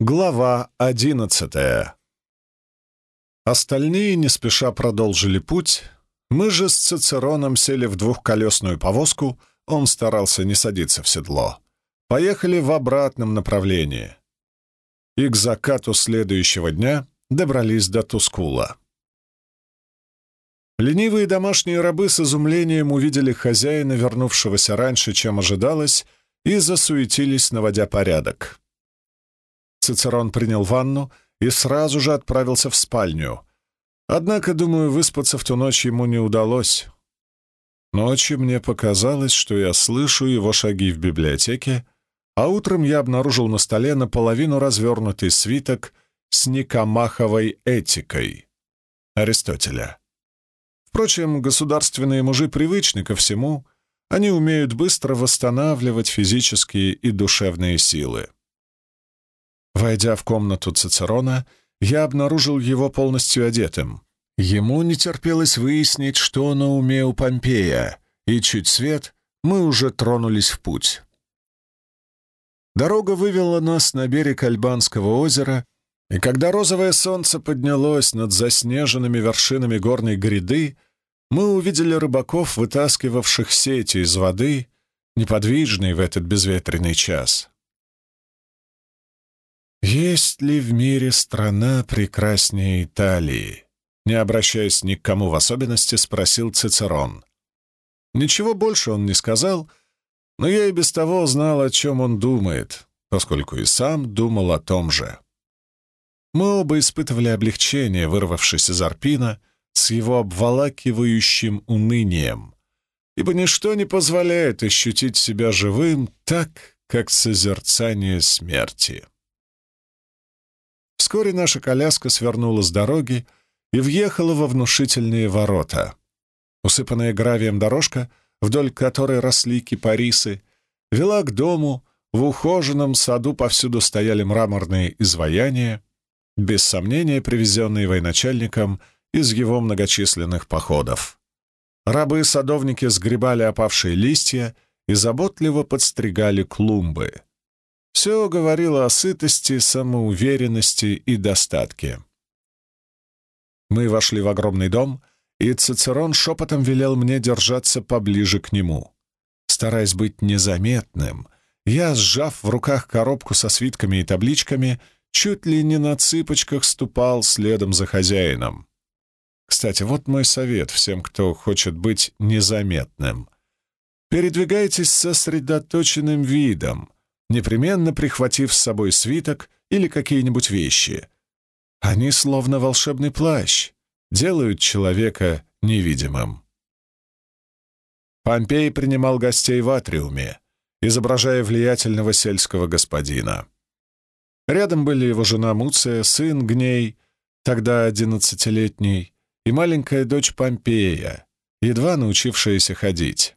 Глава 11. Остальные не спеша продолжили путь. Мы же с Цицероном сели в двухколесную повозку, он старался не садиться в седло. Поехали в обратном направлении. И к закату следующего дня добрались до Тускула. Ленивые домашние рабы с изумлением увидели хозяина, вернувшегося раньше, чем ожидалось, и засуетились, наводя порядок. Цицерон принял ванну и сразу же отправился в спальню. Однако, думаю, выспаться в ту ночь ему не удалось. Ночью мне показалось, что я слышу его шаги в библиотеке, а утром я обнаружил на столе наполовину развернутый свиток с Никомаховой этикой Аристотеля. Впрочем, государственные мужи привычны ко всему, они умеют быстро восстанавливать физические и душевные силы. Войдя в комнату Цицерона, я обнаружил его полностью одетым. Ему не терпелось выяснить, что на уме у Помпея, и чуть свет, мы уже тронулись в путь. Дорога вывела нас на берег Альбанского озера, и когда розовое солнце поднялось над заснеженными вершинами горной гряды, мы увидели рыбаков, вытаскивавших сети из воды, неподвижные в этот безветренный час. «Есть ли в мире страна прекраснее Италии?» Не обращаясь ни к кому в особенности, спросил Цицерон. Ничего больше он не сказал, но я и без того знал, о чем он думает, поскольку и сам думал о том же. Мы оба испытывали облегчение, вырвавшись из Арпина, с его обволакивающим унынием, ибо ничто не позволяет ощутить себя живым так, как созерцание смерти. Вскоре наша коляска свернула с дороги и въехала во внушительные ворота. Усыпанная гравием дорожка, вдоль которой росли кипарисы, вела к дому, в ухоженном саду повсюду стояли мраморные изваяния, без сомнения привезенные военачальником из его многочисленных походов. Рабы-садовники сгребали опавшие листья и заботливо подстригали клумбы. Все говорило о сытости, самоуверенности и достатке. Мы вошли в огромный дом, и Цицерон шепотом велел мне держаться поближе к нему. Стараясь быть незаметным, я, сжав в руках коробку со свитками и табличками, чуть ли не на цыпочках ступал следом за хозяином. Кстати, вот мой совет всем, кто хочет быть незаметным. Передвигайтесь с сосредоточенным видом, непременно прихватив с собой свиток или какие-нибудь вещи. Они, словно волшебный плащ, делают человека невидимым. Помпей принимал гостей в атриуме, изображая влиятельного сельского господина. Рядом были его жена Муция, сын Гней, тогда 11-летний, и маленькая дочь Помпея, едва научившаяся ходить.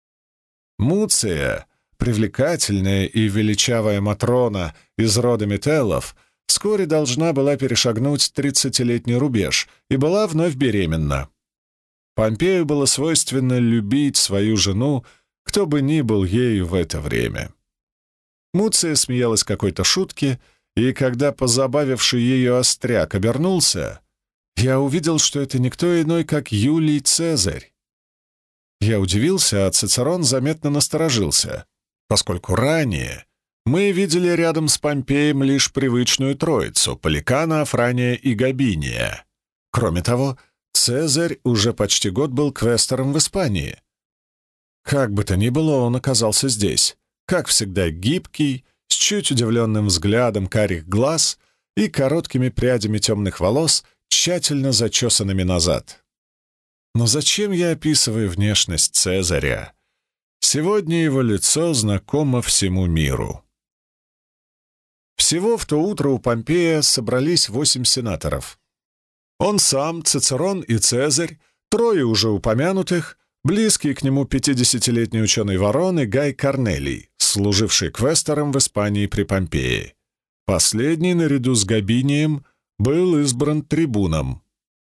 Муция, привлекательная и величавая Матрона из рода Метеллов, вскоре должна была перешагнуть 30-летний рубеж и была вновь беременна. Помпею было свойственно любить свою жену, кто бы ни был ею в это время. Муция смеялась какой-то шутке, и когда позабавивший ее остряк обернулся, я увидел, что это никто иной, как Юлий Цезарь. Я удивился, а Цицерон заметно насторожился, поскольку ранее мы видели рядом с Помпеем лишь привычную троицу — Поликана, Афрания и Габиния. Кроме того, Цезарь уже почти год был квестором в Испании. Как бы то ни было, он оказался здесь, как всегда гибкий, с чуть удивленным взглядом карих глаз и короткими прядями темных волос, тщательно зачесанными назад. Но зачем я описываю внешность Цезаря? Сегодня его лицо знакомо всему миру. Всего в то утро у Помпея собрались 8 сенаторов. Он сам, Цицерон и Цезарь, трое уже упомянутых, близкий к нему 50-летний ученый Ворон и Гай Корнелий, служивший квестором в Испании при Помпее. Последний, наряду с Габинием, был избран трибуном.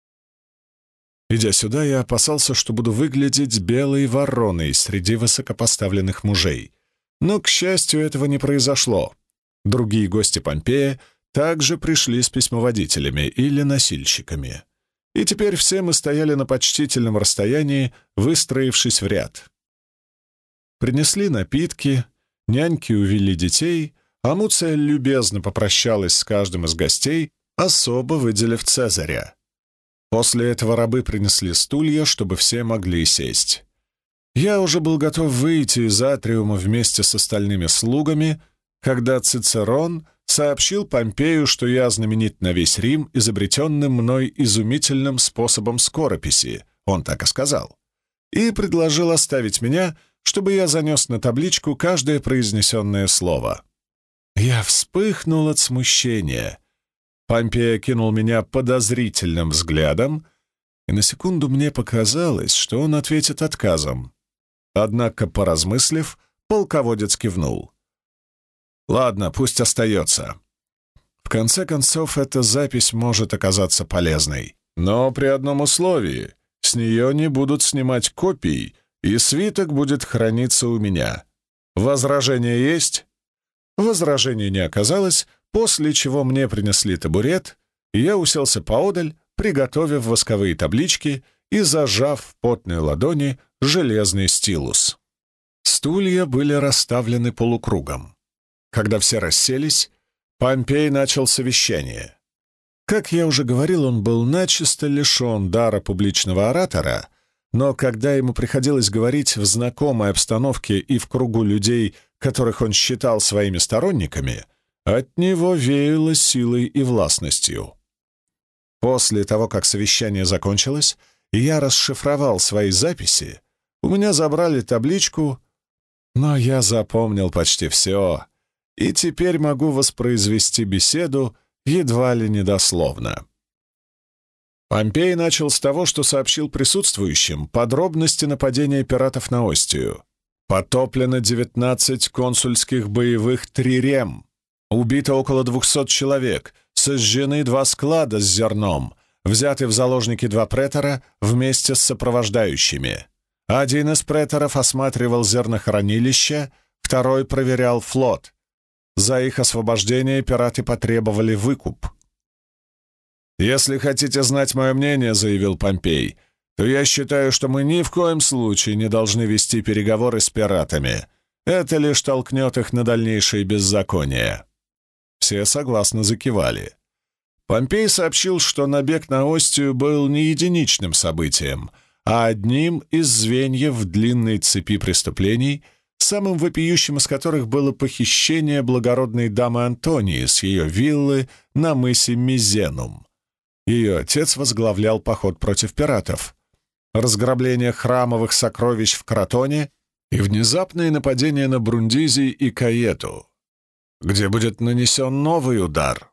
Идя сюда, я опасался, что буду выглядеть белой вороной среди высокопоставленных мужей. Но, к счастью, этого не произошло. Другие гости Помпея также пришли с письмоводителями или носильщиками. И теперь все мы стояли на почтительном расстоянии, выстроившись в ряд. Принесли напитки, няньки увели детей, а Муция любезно попрощалась с каждым из гостей, особо выделив Цезаря. После этого рабы принесли стулья, чтобы все могли сесть. Я уже был готов выйти из атриума вместе с остальными слугами, когда Цицерон сообщил Помпею, что я знаменит на весь Рим изобретенным мной изумительным способом скорописи, он так и сказал, и предложил оставить меня, чтобы я занес на табличку каждое произнесенное слово. Я вспыхнул от смущения. Помпей окинул меня подозрительным взглядом, и на секунду мне показалось, что он ответит отказом. Однако, поразмыслив, полководец кивнул. «Ладно, пусть остается. В конце концов, эта запись может оказаться полезной. Но при одном условии — с нее не будут снимать копий, и свиток будет храниться у меня. Возражения есть?» Возражений не оказалось, после чего мне принесли табурет, и я уселся поодаль, приготовив восковые таблички и зажав в потной ладони железный стилус. Стулья были расставлены полукругом. Когда все расселись, Помпей начал совещание. Как я уже говорил, он был начисто лишен дара публичного оратора, но когда ему приходилось говорить в знакомой обстановке и в кругу людей, которых он считал своими сторонниками, от него веяло силой и властностью. После того, как совещание закончилось, и я расшифровал свои записи, у меня забрали табличку, но я запомнил почти все, и теперь могу воспроизвести беседу едва ли не дословно. Помпей начал с того, что сообщил присутствующим подробности нападения пиратов на Остию. Потоплено 19 консульских боевых трирем, убито около 200 человек, сожжены 2 склада с зерном, взяты в заложники 2 претора вместе с сопровождающими. Один из преторов осматривал зернохранилище, второй проверял флот. За их освобождение пираты потребовали выкуп. «Если хотите знать мое мнение, — заявил Помпей, — то я считаю, что мы ни в коем случае не должны вести переговоры с пиратами. Это лишь толкнет их на дальнейшее беззаконие». Все согласно закивали. Помпей сообщил, что набег на Остию был не единичным событием, а одним из звеньев длинной цепи преступлений, самым вопиющим из которых было похищение благородной дамы Антонии с ее виллы на мысе Мизенум. Ее отец возглавлял поход против пиратов, разграбление храмовых сокровищ в Кротоне и внезапное нападение на Брундизий и Каету, где будет нанесен новый удар.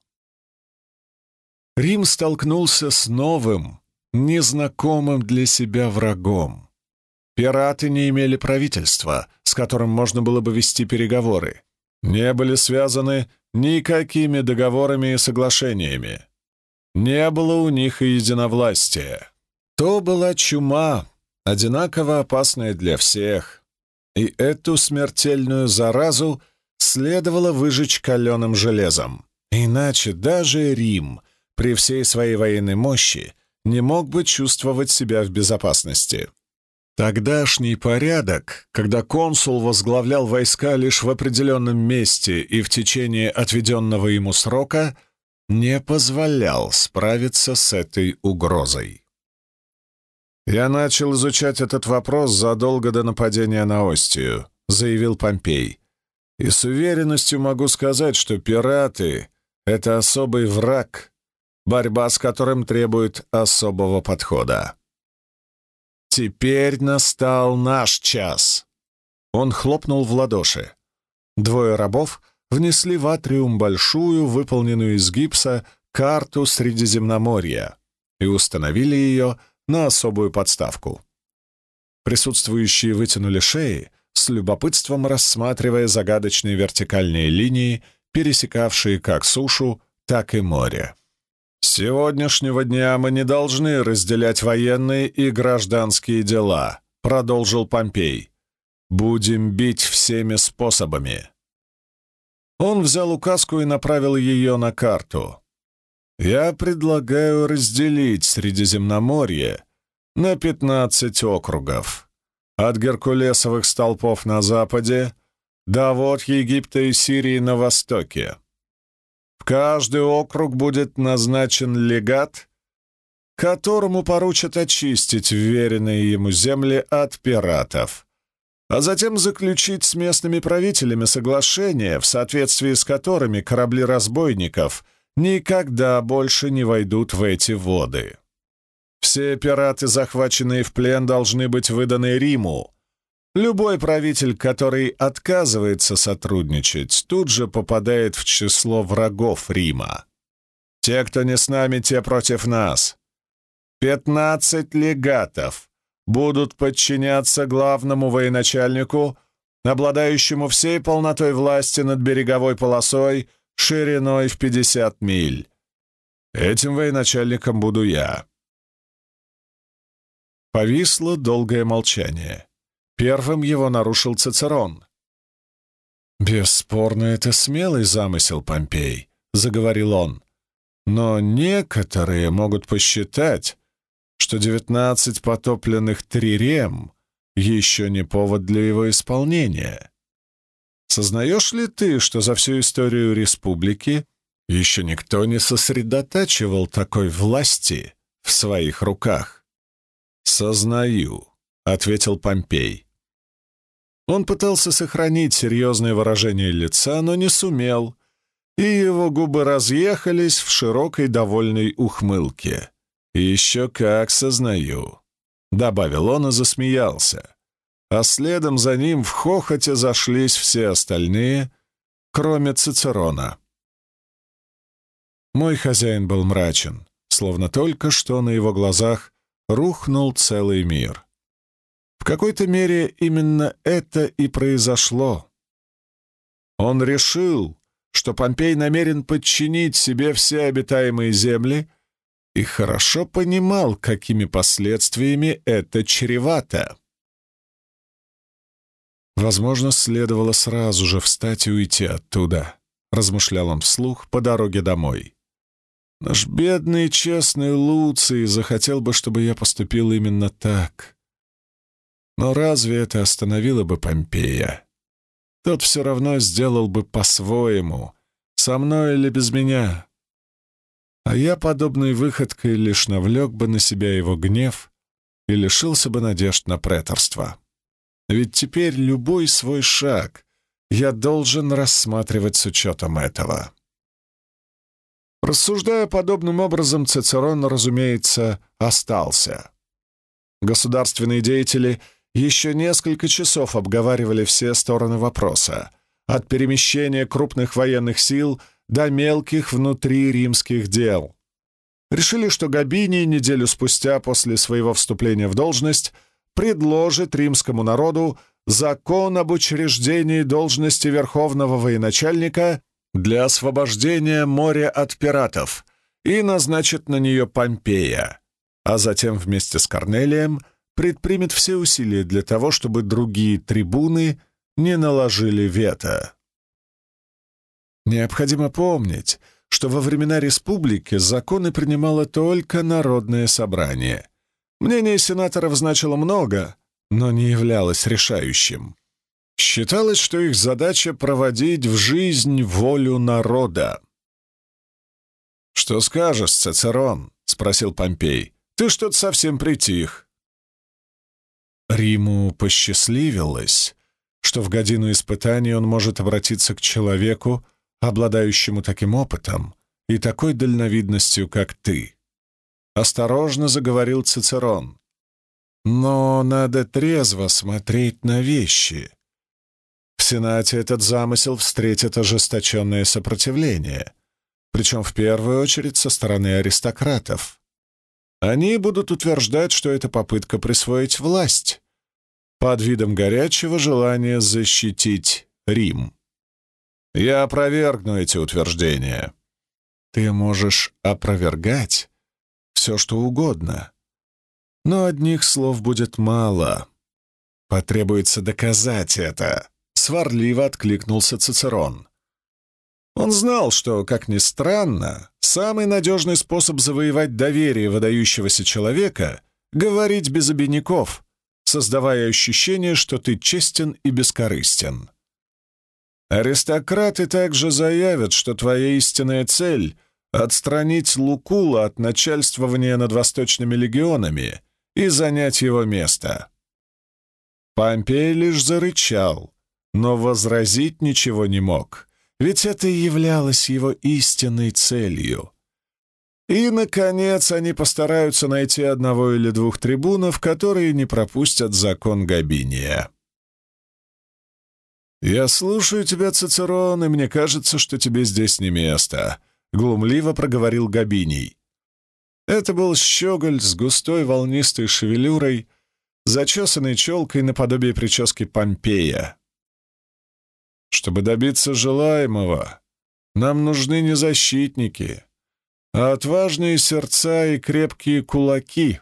Рим столкнулся с новым, незнакомым для себя врагом. Пираты не имели правительства, с которым можно было бы вести переговоры, не были связаны никакими договорами и соглашениями. Не было у них и единовластия. То была чума, одинаково опасная для всех, и эту смертельную заразу следовало выжечь каленым железом. Иначе даже Рим, при всей своей военной мощи, не мог бы чувствовать себя в безопасности. Тогдашний порядок, когда консул возглавлял войска лишь в определенном месте и в течение отведенного ему срока, не позволял справиться с этой угрозой. «Я начал изучать этот вопрос задолго до нападения на Остию», — заявил Помпей. «И с уверенностью могу сказать, что пираты — это особый враг, борьба с которым требует особого подхода. Теперь настал наш час». Он хлопнул в ладоши. 2 рабов внесли в атриум большую, выполненную из гипса, карту Средиземноморья и установили ее на особую подставку. Присутствующие вытянули шеи, с любопытством рассматривая загадочные вертикальные линии, пересекавшие как сушу, так и море. «С сегодняшнего дня мы не должны разделять военные и гражданские дела», — продолжил Помпей. «Будем бить всеми способами. Он взял указку и направил ее на карту. «Я предлагаю разделить Средиземноморье на 15 округов. От Геркулесовых столпов на западе до вод Египта и Сирии на востоке. В каждый округ будет назначен легат, которому поручат очистить вверенные ему земли от пиратов, а затем заключить с местными правителями соглашения, в соответствии с которыми корабли разбойников никогда больше не войдут в эти воды. Все пираты, захваченные в плен, должны быть выданы Риму. Любой правитель, который отказывается сотрудничать, тут же попадает в число врагов Рима. Те, кто не с нами, те против нас. 15 легатов будут подчиняться главному военачальнику, обладающему всей полнотой власти над береговой полосой шириной в 50 миль. Этим военачальником буду я». Повисло долгое молчание. Первым его нарушил Цицерон. «Бесспорно, это смелый замысел, Помпей», — заговорил он. «Но некоторые могут посчитать, что 19 потопленных трирем еще не повод для его исполнения. Сознаешь ли ты, что за всю историю республики еще никто не сосредотачивал такой власти в своих руках?» «Сознаю», — ответил Помпей. Он пытался сохранить серьезное выражение лица, но не сумел, и его губы разъехались в широкой довольной ухмылке. «Еще как сознаю», — добавил он и засмеялся, а следом за ним в хохоте зашлись все остальные, кроме Цицерона. Мой хозяин был мрачен, словно только что на его глазах рухнул целый мир. В какой-то мере именно это и произошло. Он решил, что Помпей намерен подчинить себе все обитаемые земли, и хорошо понимал, какими последствиями это чревато. «Возможно, следовало сразу же встать и уйти оттуда», — размышлял он вслух по дороге домой. «Наш бедный и честный Луций захотел бы, чтобы я поступил именно так. Но разве это остановило бы Помпея? Тот все равно сделал бы по-своему, со мной или без меня. А я подобной выходкой лишь навлек бы на себя его гнев и лишился бы надежд на преторство. Ведь теперь любой свой шаг я должен рассматривать с учетом этого». Рассуждая подобным образом, Цицерон, разумеется, остался. Государственные деятели еще несколько часов обговаривали все стороны вопроса, от перемещения крупных военных сил до мелких внутриримских дел. Решили, что Габиний неделю спустя после своего вступления в должность предложит римскому народу закон об учреждении должности верховного военачальника для освобождения моря от пиратов и назначит на нее Помпея, а затем вместе с Корнелием предпримет все усилия для того, чтобы другие трибуны не наложили вето. Необходимо помнить, что во времена республики законы принимало только народное собрание. Мнение сенаторов значило много, но не являлось решающим. Считалось, что их задача — проводить в жизнь волю народа. «Что скажешь, Цицерон?» — спросил Помпей. «Ты что-то совсем притих». Риму посчастливилось, что в годину испытаний он может обратиться к человеку, обладающему таким опытом и такой дальновидностью, как ты. Осторожно заговорил Цицерон. «Но надо трезво смотреть на вещи. В Сенате этот замысел встретит ожесточенное сопротивление, причем в первую очередь со стороны аристократов. Они будут утверждать, что это попытка присвоить власть под видом горячего желания защитить Рим. Я опровергну эти утверждения. Ты можешь опровергать все, что угодно, но одних слов будет мало. Потребуется доказать это», — сварливо откликнулся Цицерон. Он знал, что, как ни странно, самый надежный способ завоевать доверие выдающегося человека — говорить без обиняков, создавая ощущение, что ты честен и бескорыстен. Аристократы также заявят, что твоя истинная цель — отстранить Лукула от начальствования над восточными легионами и занять его место. Помпей лишь зарычал, но возразить ничего не мог, ведь это и являлось его истинной целью. И, наконец, они постараются найти одного или двух трибунов, которые не пропустят закон Габиния. «Я слушаю тебя, Цицерон, и мне кажется, что тебе здесь не место», — глумливо проговорил Габиний. Это был щеголь с густой волнистой шевелюрой, зачесанной челкой наподобие прически Помпея. «Чтобы добиться желаемого, нам нужны не защитники, а отважные сердца и крепкие кулаки».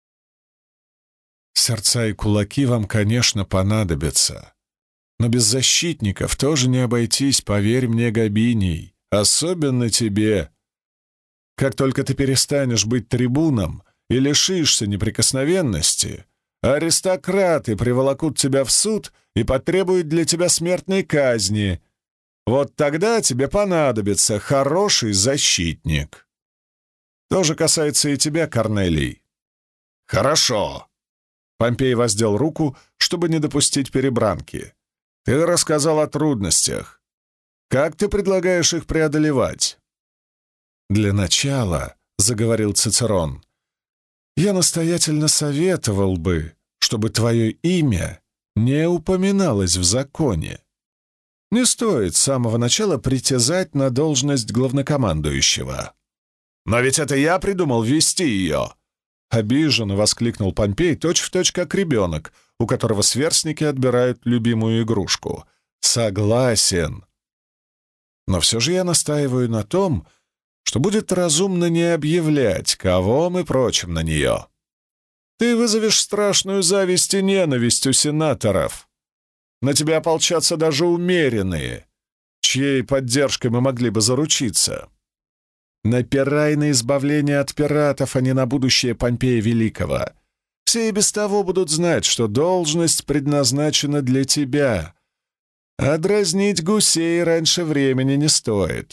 «Сердца и кулаки вам, конечно, понадобятся. Но без защитников тоже не обойтись, поверь мне, Габиний, особенно тебе. Как только ты перестанешь быть трибуном и лишишься неприкосновенности, аристократы приволокут тебя в суд и потребуют для тебя смертной казни. Вот тогда тебе понадобится хороший защитник. То же касается и тебя, Корнелий». «Хорошо». Помпей воздел руку, чтобы не допустить перебранки. «Ты рассказал о трудностях. Как ты предлагаешь их преодолевать?» «Для начала, — заговорил Цицерон, — я настоятельно советовал бы, чтобы твое имя не упоминалось в законе. Не стоит с самого начала притязать на должность главнокомандующего». «Но ведь это я придумал ввести ее!» — обиженно воскликнул Помпей, точь-в-точь как ребенок, у которого сверстники отбирают любимую игрушку. «Согласен. Но все же я настаиваю на том, что будет разумно не объявлять, кого мы прочим на нее. Ты вызовешь страшную зависть и ненависть у сенаторов. На тебя ополчатся даже умеренные, чьей поддержкой мы могли бы заручиться. Напирай на избавление от пиратов, а не на будущее Помпея Великого. Все и без того будут знать, что должность предназначена для тебя, а дразнить гусей раньше времени не стоит».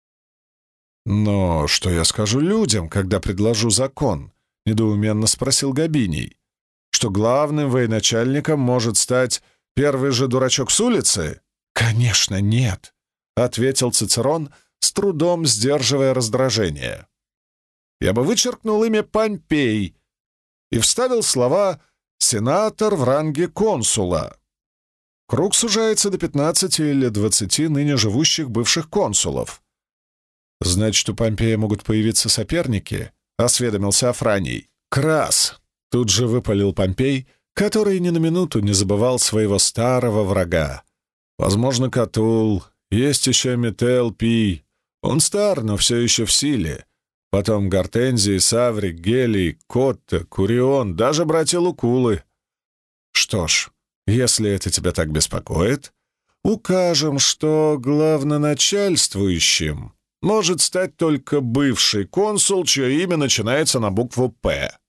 «Но что я скажу людям, когда предложу закон?» — недоуменно спросил Габиний. «Что главным военачальником может стать первый же дурачок с улицы?» «Конечно, нет», — ответил Цицерон, с трудом сдерживая раздражение. «Я бы вычеркнул имя Помпей и вставил слова «сенатор в ранге консула». Круг сужается до 15 или 20 ныне живущих бывших консулов. «Значит, у Помпея могут появиться соперники?» — осведомился Афраний. «Крас!» — тут же выпалил Помпей, который ни на минуту не забывал своего старого врага. «Возможно, Катул, есть еще Метел Пий. Он стар, но все еще в силе. Потом Гортензий, Саврик, Гелий, Котта, Курион, даже братья Лукулы. Что ж, если это тебя так беспокоит, укажем, что главноначальствующим может стать только бывший консул, чье имя начинается на букву «П».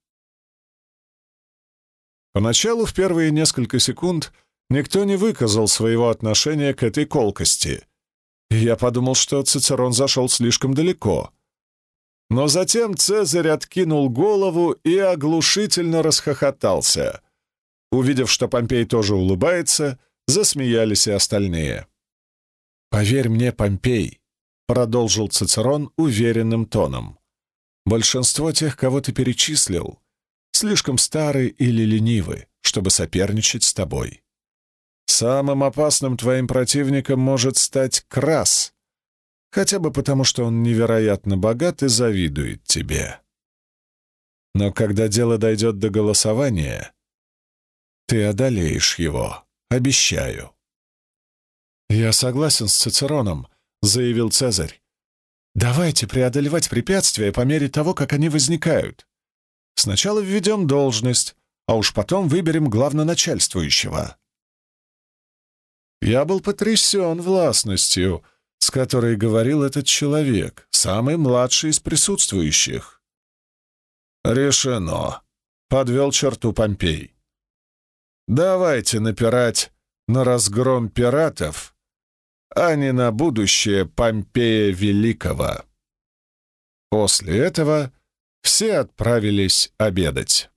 Поначалу, в первые несколько секунд, никто не выказал своего отношения к этой колкости, и я подумал, что Цицерон зашел слишком далеко. Но затем Цезарь откинул голову и оглушительно расхохотался. Увидев, что Помпей тоже улыбается, засмеялись и остальные. «Поверь мне, Помпей», — продолжил Цицерон уверенным тоном, «большинство тех, кого ты перечислил, слишком стары или ленивы, чтобы соперничать с тобой. Самым опасным твоим противником может стать Крас, хотя бы потому, что он невероятно богат и завидует тебе. Но когда дело дойдет до голосования, ты одолеешь его, обещаю». «Я согласен с Цицероном», — заявил Цезарь. «Давайте преодолевать препятствия по мере того, как они возникают. Сначала введем должность, а уж потом выберем главноначальствующего». Я был потрясен властностью с которой говорил этот человек, самый младший из присутствующих. «Решено», — подвел черту Помпей. «Давайте напирать на разгром пиратов, а не на будущее Помпея Великого». После этого все отправились обедать.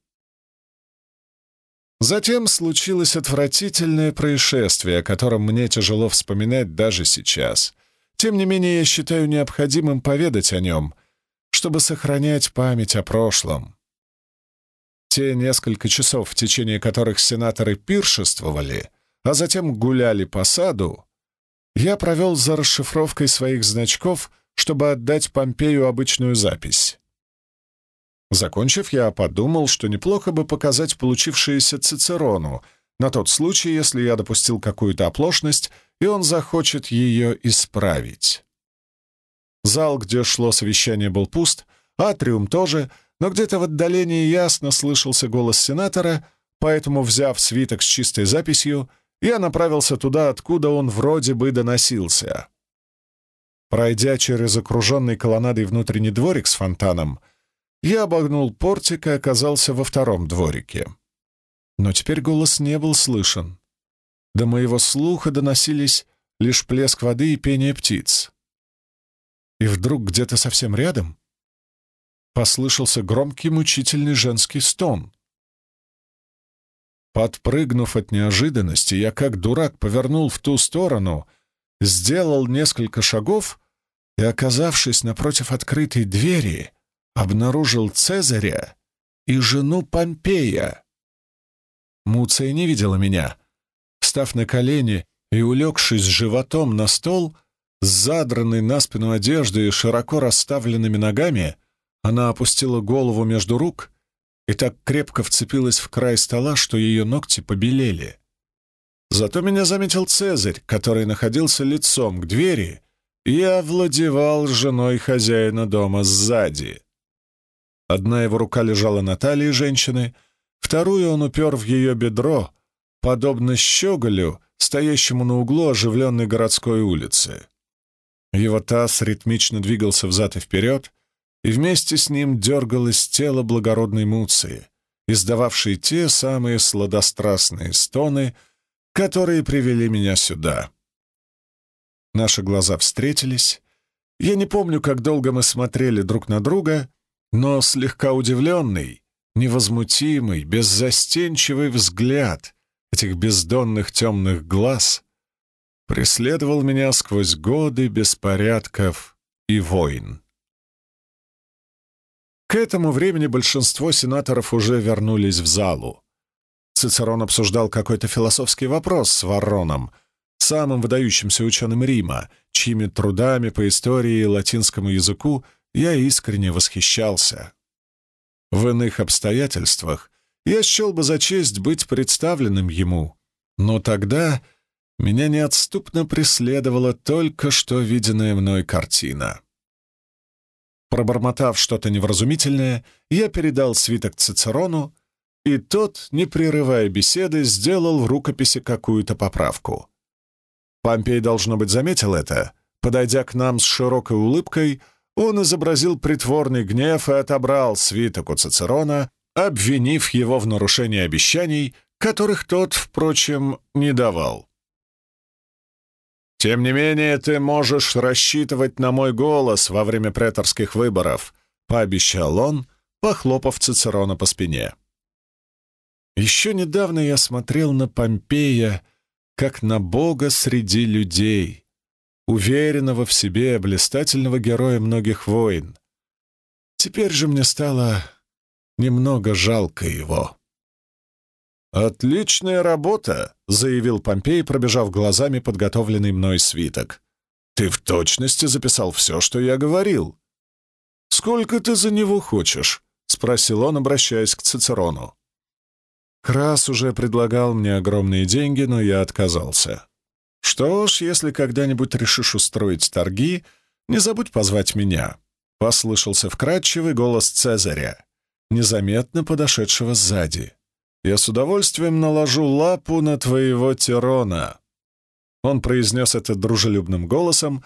Затем случилось отвратительное происшествие, о котором мне тяжело вспоминать даже сейчас. Тем не менее, я считаю необходимым поведать о нем, чтобы сохранять память о прошлом. Те несколько часов, в течение которых сенаторы пиршествовали, а затем гуляли по саду, я провел за расшифровкой своих значков, чтобы отдать Помпею обычную запись. Закончив, я подумал, что неплохо бы показать получившееся Цицерону, на тот случай, если я допустил какую-то оплошность, и он захочет ее исправить. Зал, где шло совещание, был пуст, атриум тоже, но где-то в отдалении ясно слышался голос сенатора, поэтому, взяв свиток с чистой записью, я направился туда, откуда он вроде бы доносился. Пройдя через окруженный колоннадой внутренний дворик с фонтаном, я обогнул портик и оказался во втором дворике. Но теперь голос не был слышен. До моего слуха доносились лишь плеск воды и пение птиц. И вдруг где-то совсем рядом послышался громкий мучительный женский стон. Подпрыгнув от неожиданности, я как дурак повернул в ту сторону, сделал несколько шагов и, оказавшись напротив открытой двери, обнаружил Цезаря и жену Помпея. Муция не видела меня. Встав на колени и улегшись животом на стол, с задранной на спину одеждой и широко расставленными ногами, она опустила голову между рук и так крепко вцепилась в край стола, что ее ногти побелели. Зато меня заметил Цезарь, который находился лицом к двери и овладевал женой хозяина дома сзади. Одна его рука лежала на талии женщины, вторую он упер в ее бедро, подобно щеголю, стоящему на углу оживленной городской улицы. Его таз ритмично двигался взад и вперед, и вместе с ним дергалось тело благородной Муции, издававшей те самые сладострастные стоны, которые привели меня сюда. Наши глаза встретились. Я не помню, как долго мы смотрели друг на друга, но слегка удивленный, невозмутимый, беззастенчивый взгляд этих бездонных темных глаз преследовал меня сквозь годы беспорядков и войн. К этому времени большинство сенаторов уже вернулись в залу. Цицерон обсуждал какой-то философский вопрос с Варроном, самым выдающимся ученым Рима, чьими трудами по истории и латинскому языку я искренне восхищался. В иных обстоятельствах я счел бы за честь быть представленным ему, но тогда меня неотступно преследовала только что виденная мной картина. Пробормотав что-то невразумительное, я передал свиток Цицерону, и тот, не прерывая беседы, сделал в рукописи какую-то поправку. Помпей, должно быть, заметил это. Подойдя к нам с широкой улыбкой, он изобразил притворный гнев и отобрал свиток у Цицерона, обвинив его в нарушении обещаний, которых тот, впрочем, не давал. «Тем не менее, ты можешь рассчитывать на мой голос во время преторских выборов», — пообещал он, похлопав Цицерона по спине. Еще недавно я смотрел на Помпея как на бога среди людей, уверенного в себе блистательного героя многих войн. Теперь же мне стало немного жалко его. «Отличная работа», — заявил Помпей, пробежав глазами подготовленный мной свиток. «Ты в точности записал все, что я говорил». «Сколько ты за него хочешь?» — спросил он, обращаясь к Цицерону. Крас уже предлагал мне огромные деньги, но я отказался. «Что ж, если когда-нибудь решишь устроить торги, не забудь позвать меня», — послышался вкрадчивый голос Цезаря, незаметно подошедшего сзади. «Я с удовольствием наложу лапу на твоего Тирона». Он произнес это дружелюбным голосом,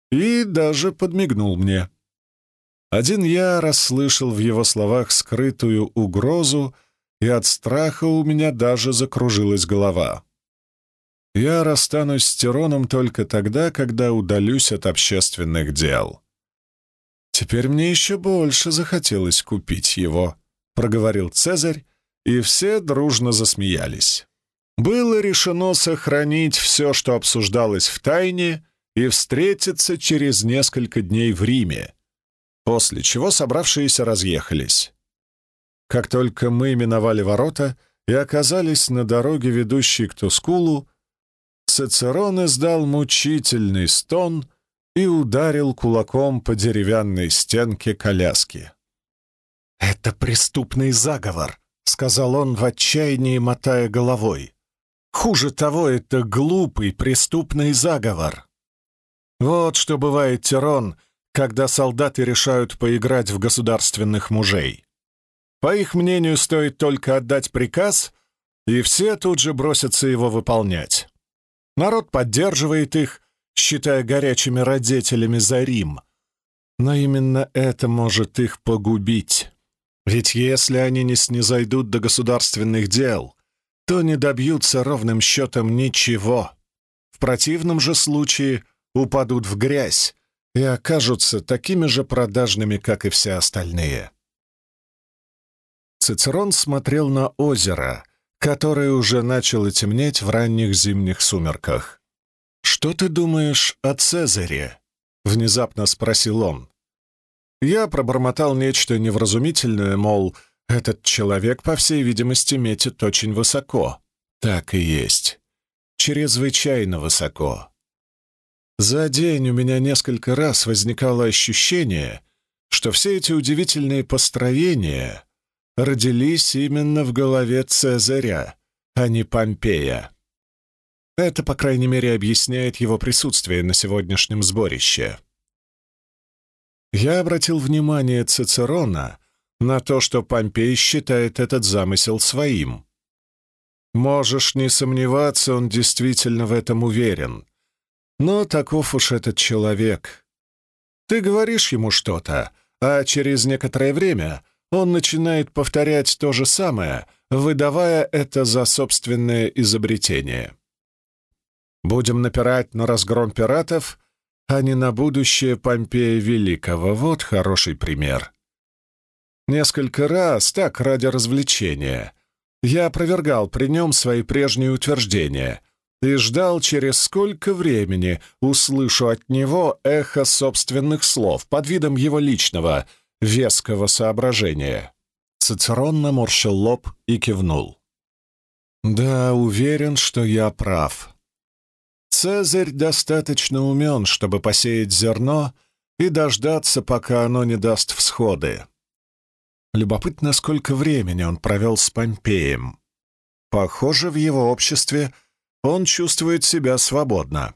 и даже подмигнул мне. Один я расслышал в его словах скрытую угрозу, и от страха у меня даже закружилась голова. Я расстанусь с Тироном только тогда, когда удалюсь от общественных дел. Теперь мне еще больше захотелось купить его, — проговорил Цезарь, и все дружно засмеялись. Было решено сохранить все, что обсуждалось в тайне, и встретиться через несколько дней в Риме, после чего собравшиеся разъехались. Как только мы миновали ворота и оказались на дороге, ведущей к Тускулу, Цицерон издал мучительный стон и ударил кулаком по деревянной стенке коляски. «Это преступный заговор», — сказал он в отчаянии, мотая головой. «Хуже того, это глупый преступный заговор. Вот что бывает, Тирон, когда солдаты решают поиграть в государственных мужей. По их мнению, стоит только отдать приказ, и все тут же бросятся его выполнять. Народ поддерживает их, считая горячими радетелями за Рим. Но именно это может их погубить. Ведь если они не снизойдут до государственных дел, то не добьются ровным счетом ничего. В противном же случае упадут в грязь и окажутся такими же продажными, как и все остальные. Цицерон смотрел на озеро, которое уже начало темнеть в ранних зимних сумерках. «Что ты думаешь о Цезаре?» — внезапно спросил он. Я пробормотал нечто невразумительное, мол, этот человек, по всей видимости, метит очень высоко. Так и есть. Чрезвычайно высоко. За день у меня несколько раз возникало ощущение, что все эти удивительные построения родились именно в голове Цезаря, а не Помпея. Это, по крайней мере, объясняет его присутствие на сегодняшнем сборище. Я обратил внимание Цицерона на то, что Помпей считает этот замысел своим. Можешь не сомневаться, он действительно в этом уверен. Но таков уж этот человек. Ты говоришь ему что-то, а через некоторое время он начинает повторять то же самое, выдавая это за собственное изобретение. Будем напирать на разгром пиратов, а не на будущее Помпея Великого. Вот хороший пример. Несколько раз, так, ради развлечения, я опровергал при нем свои прежние утверждения и ждал, через сколько времени услышу от него эхо собственных слов под видом его личного, веского соображения. Цицерон наморщил лоб и кивнул. «Да, уверен, что я прав. Цезарь достаточно умен, чтобы посеять зерно и дождаться, пока оно не даст всходы. Любопытно, сколько времени он провел с Помпеем. Похоже, в его обществе он чувствует себя свободно.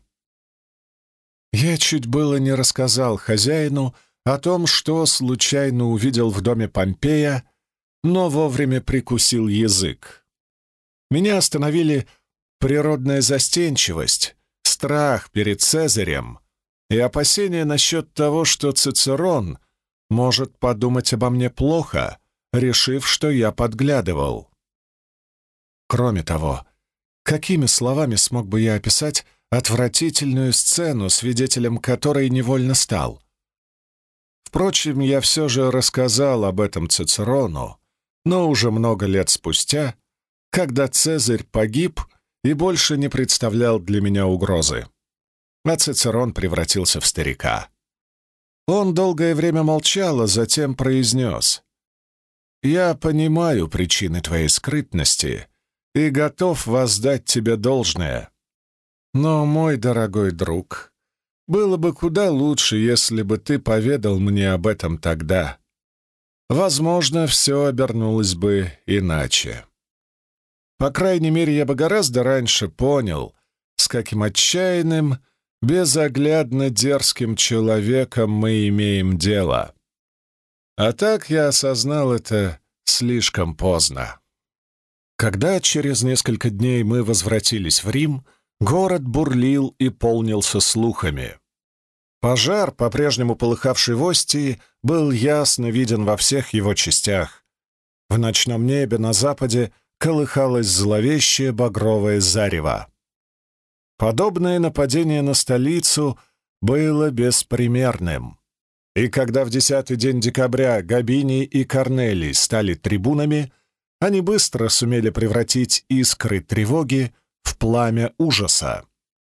Я чуть было не рассказал хозяину о том, что случайно увидел в доме Помпея, но вовремя прикусил язык. Меня остановили природная застенчивость, страх перед Цезарем и опасения насчет того, что Цицерон может подумать обо мне плохо, решив, что я подглядывал. Кроме того, какими словами смог бы я описать отвратительную сцену, свидетелем которой невольно стал? Впрочем, я все же рассказал об этом Цицерону, но уже много лет спустя, когда Цезарь погиб и больше не представлял для меня угрозы. А Цицерон превратился в старика. Он долгое время молчал, а затем произнес: «Я понимаю причины твоей скрытности и готов воздать тебе должное. Но, мой дорогой друг, было бы куда лучше, если бы ты поведал мне об этом тогда. Возможно, все обернулось бы иначе. По крайней мере, я бы гораздо раньше понял, с каким отчаянным, безоглядно дерзким человеком мы имеем дело. А так я осознал это слишком поздно». Когда через несколько дней мы возвратились в Рим, город бурлил и полнился слухами. Пожар, по-прежнему полыхавший в Остии, был ясно виден во всех его частях. В ночном небе на западе колыхалось зловещее багровое зарево. Подобное нападение на столицу было беспримерным. И когда в 10-й день декабря Габиний и Корнелий стали трибунами, они быстро сумели превратить искры тревоги в пламя ужаса.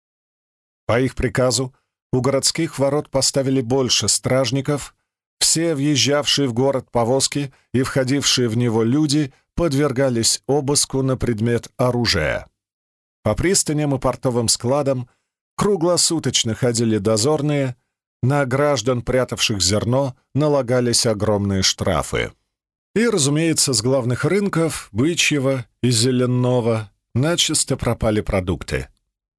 По их приказу у городских ворот поставили больше стражников, все въезжавшие в город повозки и входившие в него люди подвергались обыску на предмет оружия. По пристаням и портовым складам круглосуточно ходили дозорные, на граждан, прятавших зерно, налагались огромные штрафы. И, разумеется, с главных рынков, бычьего и зеленого, начисто пропали продукты.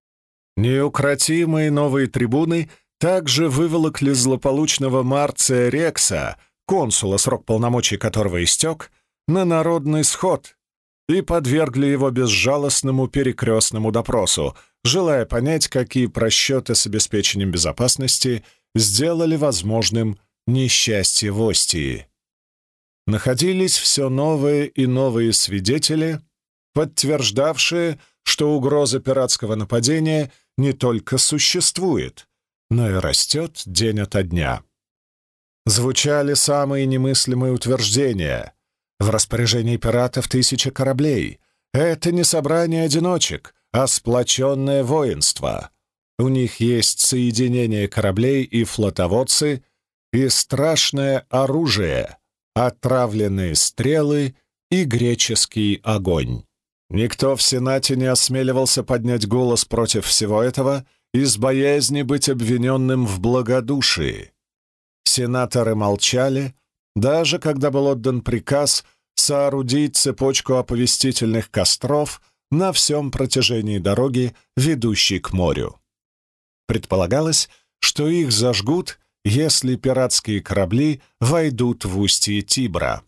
Неукротимые новые трибуны также выволокли злополучного Марция Рекса, консула, срок полномочий которого истек, на народный сход и подвергли его безжалостному перекрестному допросу, желая понять, какие просчеты с обеспечением безопасности сделали возможным несчастье в Остии. Находились все новые и новые свидетели, подтверждавшие, что угроза пиратского нападения не только существует, но и растет день ото дня. Звучали самые немыслимые утверждения. В распоряжении пиратов 1000 кораблей. Это не собрание одиночек, а сплоченное воинство. У них есть соединение кораблей и флотоводцы, и страшное оружие, отравленные стрелы и греческий огонь. Никто в Сенате не осмеливался поднять голос против всего этого из боязни быть обвиненным в благодушии. Сенаторы молчали, даже когда был отдан приказ соорудить цепочку оповестительных костров на всем протяжении дороги, ведущей к морю. Предполагалось, что их зажгут, если пиратские корабли войдут в устье Тибра.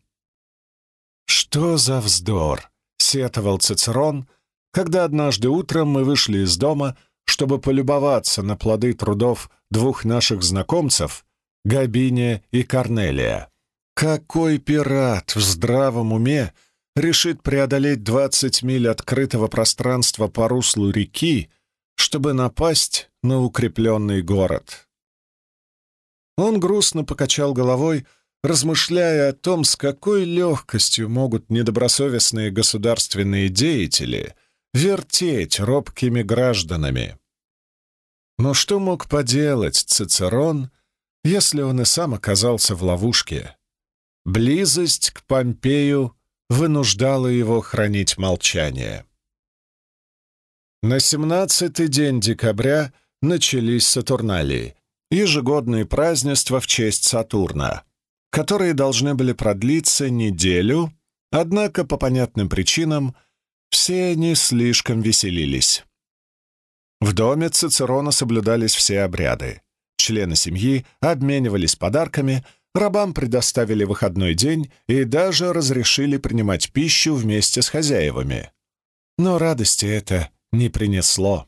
«Что за вздор!» — сетовал Цицерон, когда однажды утром мы вышли из дома, чтобы полюбоваться на плоды трудов двух наших знакомцев, Габиния и Корнелия. Какой пират в здравом уме решит преодолеть 20 миль открытого пространства по руслу реки, чтобы напасть на укрепленный город? Он грустно покачал головой, размышляя о том, с какой легкостью могут недобросовестные государственные деятели вертеть робкими гражданами. Но что мог поделать Цицерон, если он и сам оказался в ловушке? Близость к Помпею вынуждала его хранить молчание. На 17-й день декабря начались Сатурналии, ежегодные празднества в честь Сатурна, которые должны были продлиться неделю, однако по понятным причинам все не слишком веселились. В доме Цицерона соблюдались все обряды. Члены семьи обменивались подарками, рабам предоставили выходной день и даже разрешили принимать пищу вместе с хозяевами. Но радости это не принесло.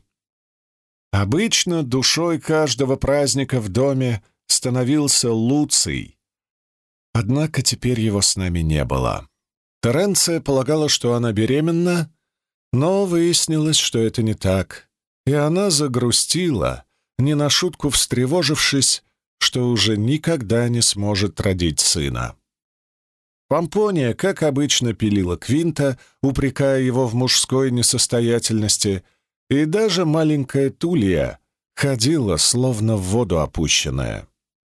Обычно душой каждого праздника в доме становился Луций. Однако теперь его с нами не было. Теренция полагала, что она беременна, но выяснилось, что это не так, и она загрустила, не на шутку встревожившись, что уже никогда не сможет родить сына. Помпония, как обычно, пилила Квинта, упрекая его в мужской несостоятельности, и даже маленькая Тулия ходила, словно в воду опущенная.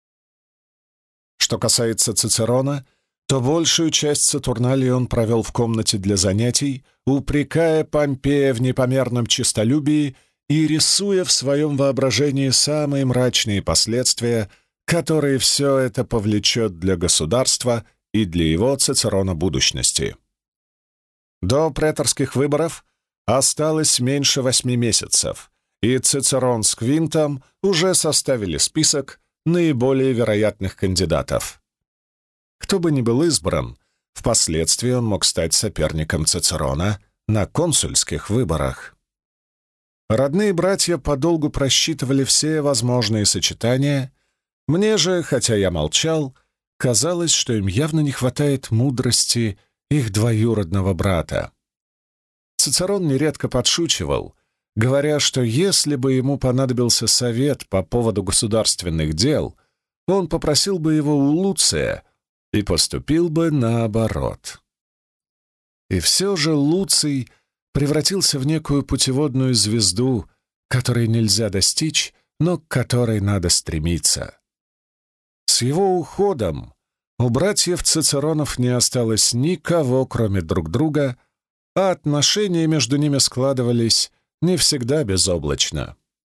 Что касается Цицерона, то большую часть Сатурналии он провел в комнате для занятий, упрекая Помпея в непомерном честолюбии и рисуя в своем воображении самые мрачные последствия, которые все это повлечет для государства и для его, Цицерона, будущности. До преторских выборов осталось меньше 8 месяцев, и Цицерон с Квинтом уже составили список наиболее вероятных кандидатов. Кто бы ни был избран, впоследствии он мог стать соперником Цицерона на консульских выборах. Родные братья подолгу просчитывали все возможные сочетания. Мне же, хотя я молчал, казалось, что им явно не хватает мудрости их двоюродного брата. Цицерон нередко подшучивал, говоря, что если бы ему понадобился совет по поводу государственных дел, он попросил бы его у Луция и поступил бы наоборот. И все же Луций превратился в некую путеводную звезду, которой нельзя достичь, но к которой надо стремиться. С его уходом у братьев Цицеронов не осталось никого, кроме друг друга, а отношения между ними складывались не всегда безоблачно.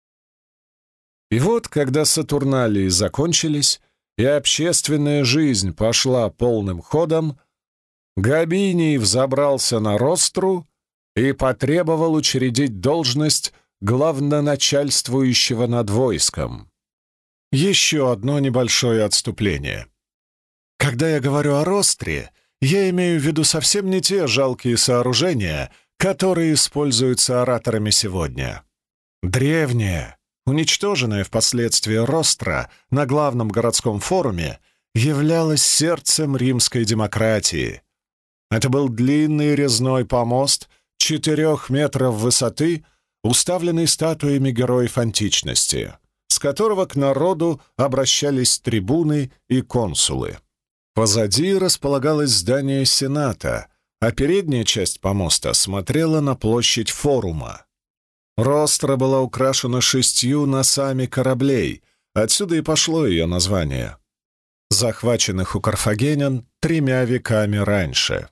И вот, когда Сатурналии закончились, и общественная жизнь пошла полным ходом, Габиний взобрался на ростру и потребовал учредить должность главноначальствующего над войском. Еще одно небольшое отступление. Когда я говорю о ростре, я имею в виду совсем не те жалкие сооружения, которые используются ораторами сегодня. Древняя, уничтоженная впоследствии ростра на главном городском форуме, являлась сердцем римской демократии. Это был длинный резной помост 4 метров высоты, уставленный статуями героев античности, с которого к народу обращались трибуны и консулы. Позади располагалось здание Сената, а передняя часть помоста смотрела на площадь форума. Ростра была украшена 6 носами кораблей, отсюда и пошло ее название, захваченных у карфагенян 3 веками раньше.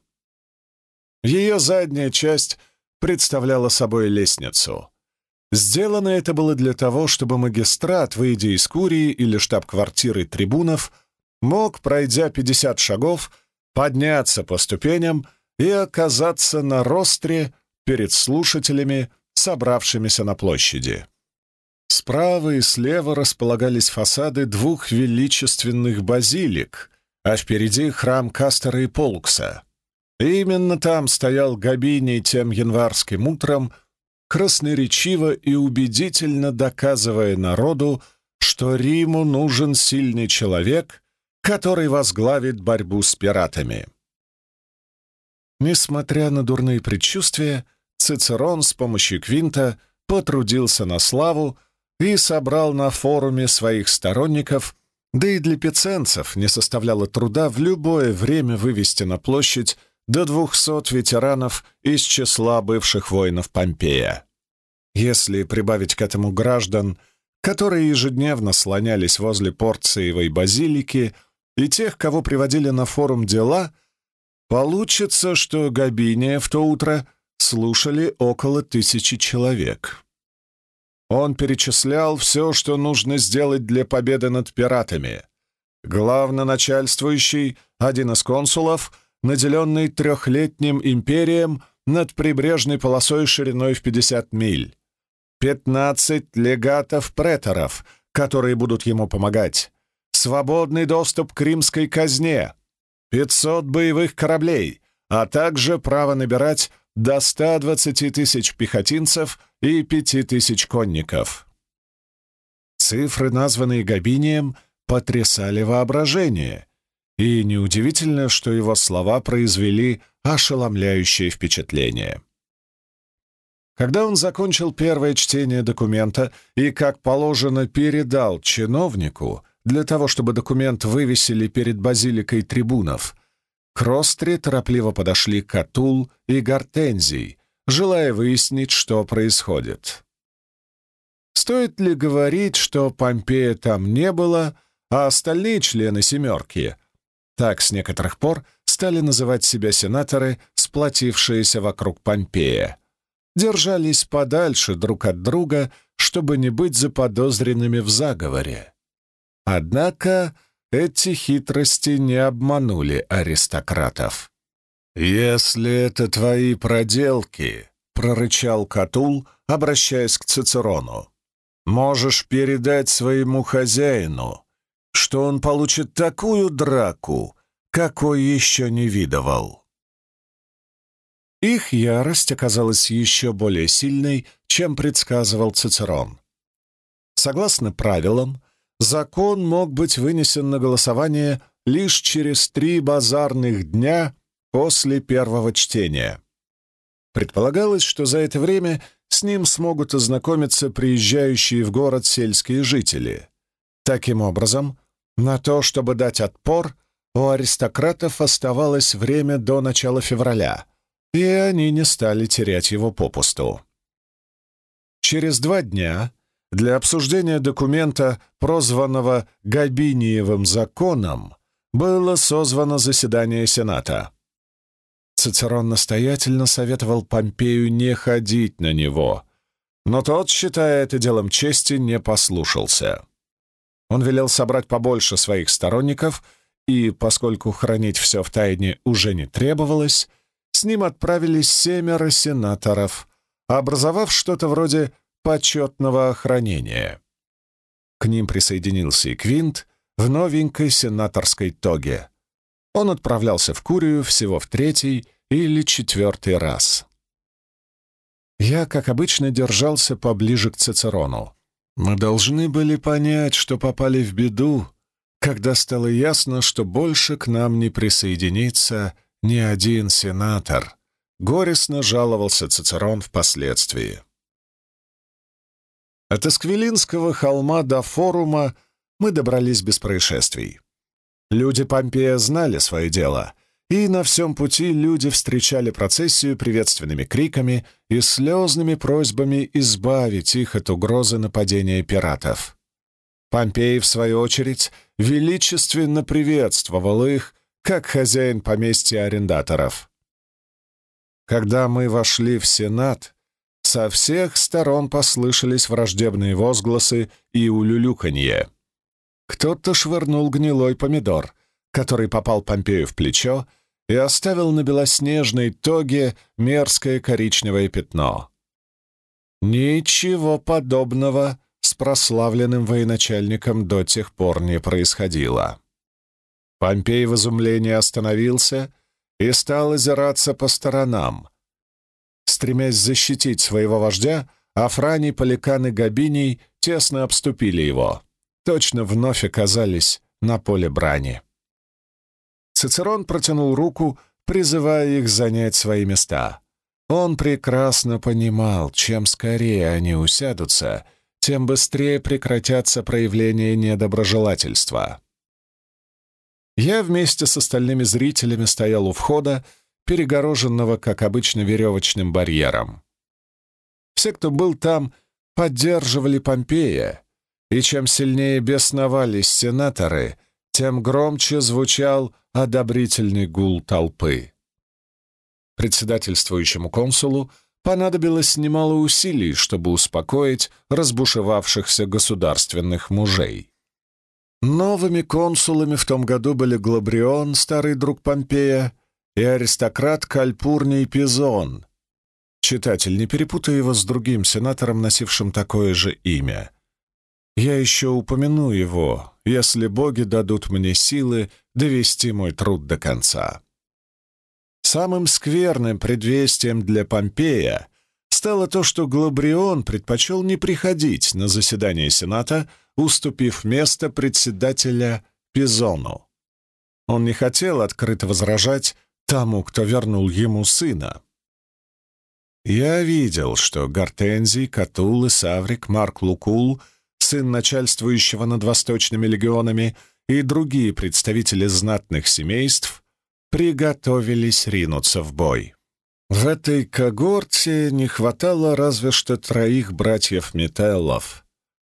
Ее задняя часть представляла собой лестницу. Сделано это было для того, чтобы магистрат, выйдя из Курии или штаб-квартиры трибунов, мог, пройдя 50 шагов, подняться по ступеням и оказаться на ростре перед слушателями, собравшимися на площади. Справа и слева располагались фасады 2 величественных базилик, а впереди храм Кастора и Полукса. И именно там стоял Габиний тем январским утром, красноречиво и убедительно доказывая народу, что Риму нужен сильный человек, который возглавит борьбу с пиратами. Несмотря на дурные предчувствия, Цицерон с помощью Квинта потрудился на славу и собрал на форуме своих сторонников, да и для пиценцев не составляло труда в любое время вывести на площадь до 200 ветеранов из числа бывших воинов Помпея. Если прибавить к этому граждан, которые ежедневно слонялись возле Порциевой базилики, и тех, кого приводили на форум дела, получится, что Габиния в то утро слушали около 1000 человек. Он перечислял все, что нужно сделать для победы над пиратами. Главноначальствующий, один из консулов, наделенный 3-летним империем над прибрежной полосой шириной в 50 миль. 15 легатов-преторов, которые будут ему помогать. Свободный доступ к римской казне. 500 боевых кораблей, а также право набирать до 120 тысяч пехотинцев и 5000 конников. Цифры, названные Габинием, потрясали воображение, и неудивительно, что его слова произвели ошеломляющее впечатление. Когда он закончил первое чтение документа и, как положено, передал чиновнику для того, чтобы документ вывесили перед базиликой трибунов, к ростре торопливо подошли Катул и Гортензий, желая выяснить, что происходит. Стоит ли говорить, что Помпея там не было, а остальные члены «семерки», так с некоторых пор стали называть себя сенаторы, сплотившиеся вокруг Помпея, держались подальше друг от друга, чтобы не быть заподозренными в заговоре. Однако эти хитрости не обманули аристократов. «Если это твои проделки», — прорычал Катул, обращаясь к Цицерону, — «можешь передать своему хозяину, что он получит такую драку, какой еще не видывал». Их ярость оказалась еще более сильной, чем предсказывал Цицерон. Согласно правилам, закон мог быть вынесен на голосование лишь через 3 базарных дня после первого чтения. Предполагалось, что за это время с ним смогут ознакомиться приезжающие в город сельские жители. Таким образом, на то, чтобы дать отпор, у аристократов оставалось время до начала февраля, и они не стали терять его попусту. Через 2 дня для обсуждения документа, прозванного Габиниевым законом, было созвано заседание Сената. Цицерон настоятельно советовал Помпею не ходить на него, но тот, считая это делом чести, не послушался. Он велел собрать побольше своих сторонников, и, поскольку хранить все в тайне уже не требовалось, с ним отправились 7 сенаторов, образовав что-то вроде почетного охранения. К ним присоединился и Квинт в новенькой сенаторской тоге. Он отправлялся в Курию всего в 3-й или 4-й раз. Я, как обычно, держался поближе к Цицерону. Мы должны были понять, что попали в беду, когда стало ясно, что больше к нам не присоединится ни один сенатор, горестно жаловался Цицерон впоследствии. От Эсквилинского холма до форума мы добрались без происшествий. Люди Помпея знали свое дело, и на всем пути люди встречали процессию приветственными криками и слезными просьбами избавить их от угрозы нападения пиратов. Помпей, в свою очередь, величественно приветствовал их, как хозяин поместья арендаторов. Когда мы вошли в Сенат, со всех сторон послышались враждебные возгласы и улюлюканье. Кто-то швырнул гнилой помидор, который попал Помпею в плечо и оставил на белоснежной тоге мерзкое коричневое пятно. Ничего подобного с прославленным военачальником до тех пор не происходило. Помпей в изумлении остановился и стал озираться по сторонам. Стремясь защитить своего вождя, Афраний, Поликан и Габиний тесно обступили его. Точно вновь оказались на поле брани. Цицерон протянул руку, призывая их занять свои места. Он прекрасно понимал, чем скорее они усядутся, тем быстрее прекратятся проявления недоброжелательства. Я вместе с остальными зрителями стоял у входа, перегороженного, как обычно, веревочным барьером. Все, кто был там, поддерживали Помпея, и чем сильнее бесновались сенаторы, тем громче звучал одобрительный гул толпы. Председательствующему консулу понадобилось немало усилий, чтобы успокоить разбушевавшихся государственных мужей. Новыми консулами в том году были Глабрион, старый друг Помпея, и аристократ Кальпурний Пизон. Читатель, не перепутай его с другим сенатором, носившим такое же имя. Я еще упомяну его, если боги дадут мне силы довести мой труд до конца. Самым скверным предвестием для Помпея стало то, что Глабрион предпочел не приходить на заседание Сената, уступив место председателя Пизону. Он не хотел открыто возражать тому, кто вернул ему сына. Я видел, что Гортензий, Катул, Саврик, Марк Лукул, сын начальствующего над восточными легионами, и другие представители знатных семейств приготовились ринуться в бой. В этой когорте не хватало разве что 3 братьев Метеллов.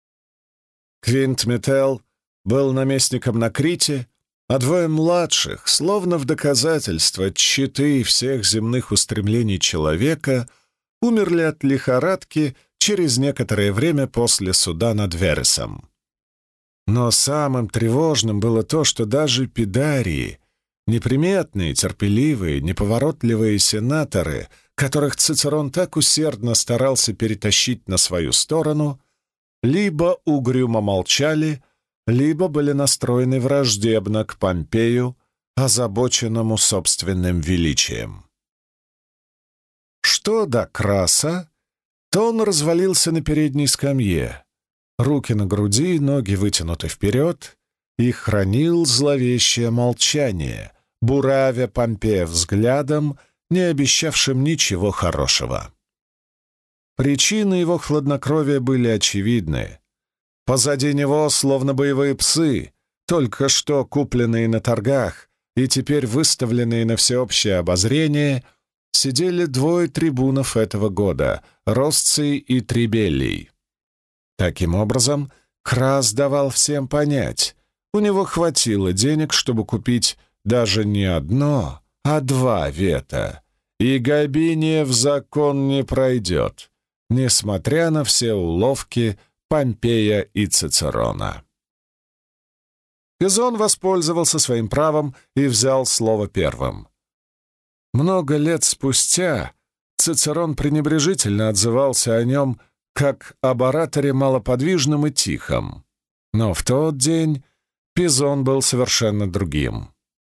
Квинт Метелл был наместником на Крите, а 2 младших, словно в доказательство тщеты всех земных устремлений человека, умерли от лихорадки через некоторое время после суда над Вересом. Но самым тревожным было то, что даже пидарии, неприметные, терпеливые, неповоротливые сенаторы, которых Цицерон так усердно старался перетащить на свою сторону, либо угрюмо молчали, либо были настроены враждебно к Помпею, озабоченному собственным величием. Что до Краса, то он развалился на передней скамье, руки на груди, ноги вытянуты вперед, и хранил зловещее молчание, буравя Помпея взглядом, не обещавшим ничего хорошего. Причины его хладнокровия были очевидны. Позади него, словно боевые псы, только что купленные на торгах и теперь выставленные на всеобщее обозрение, сидели двое трибунов этого года — Росций и Трибеллий. Таким образом, Крас давал всем понять, у него хватило денег, чтобы купить даже не одно, а 2 вета, и Габиния в закон не пройдет, несмотря на все уловки Помпея и Цицерона. Пизон воспользовался своим правом и взял слово первым. Много лет спустя Цицерон пренебрежительно отзывался о нем как об ораторе малоподвижном и тихом, но в тот день Пизон был совершенно другим.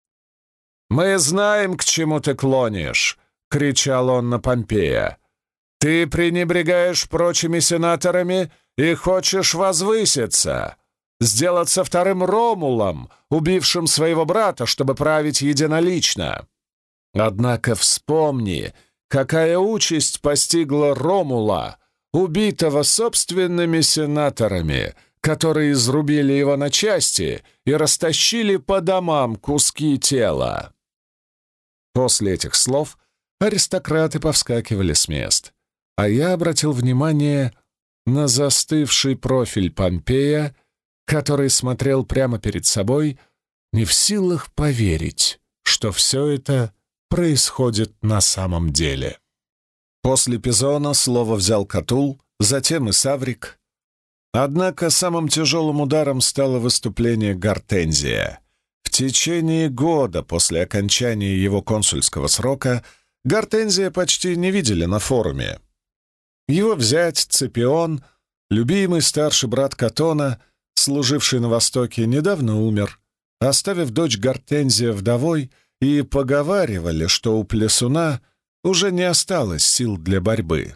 «Мы знаем, к чему ты клонишь!» — кричал он на Помпея. «Ты пренебрегаешь прочими сенаторами и хочешь возвыситься, сделаться вторым Ромулом, убившим своего брата, чтобы править единолично. Однако вспомни, какая участь постигла Ромула, убитого собственными сенаторами, которые изрубили его на части и растащили по домам куски тела». После этих слов аристократы повскакивали с мест, а я обратил внимание на застывший профиль Помпея, который смотрел прямо перед собой, не в силах поверить, что все это происходит на самом деле. После Пизона слово взял Катул, затем и Саврик. Однако самым тяжелым ударом стало выступление Гортензия. В течение года после окончания его консульского срока Гортензия почти не видели на форуме. Его зять Ципион, любимый старший брат Катона, служивший на Востоке, недавно умер, оставив дочь Гортензия вдовой, и поговаривали, что у Плесуна уже не осталось сил для борьбы.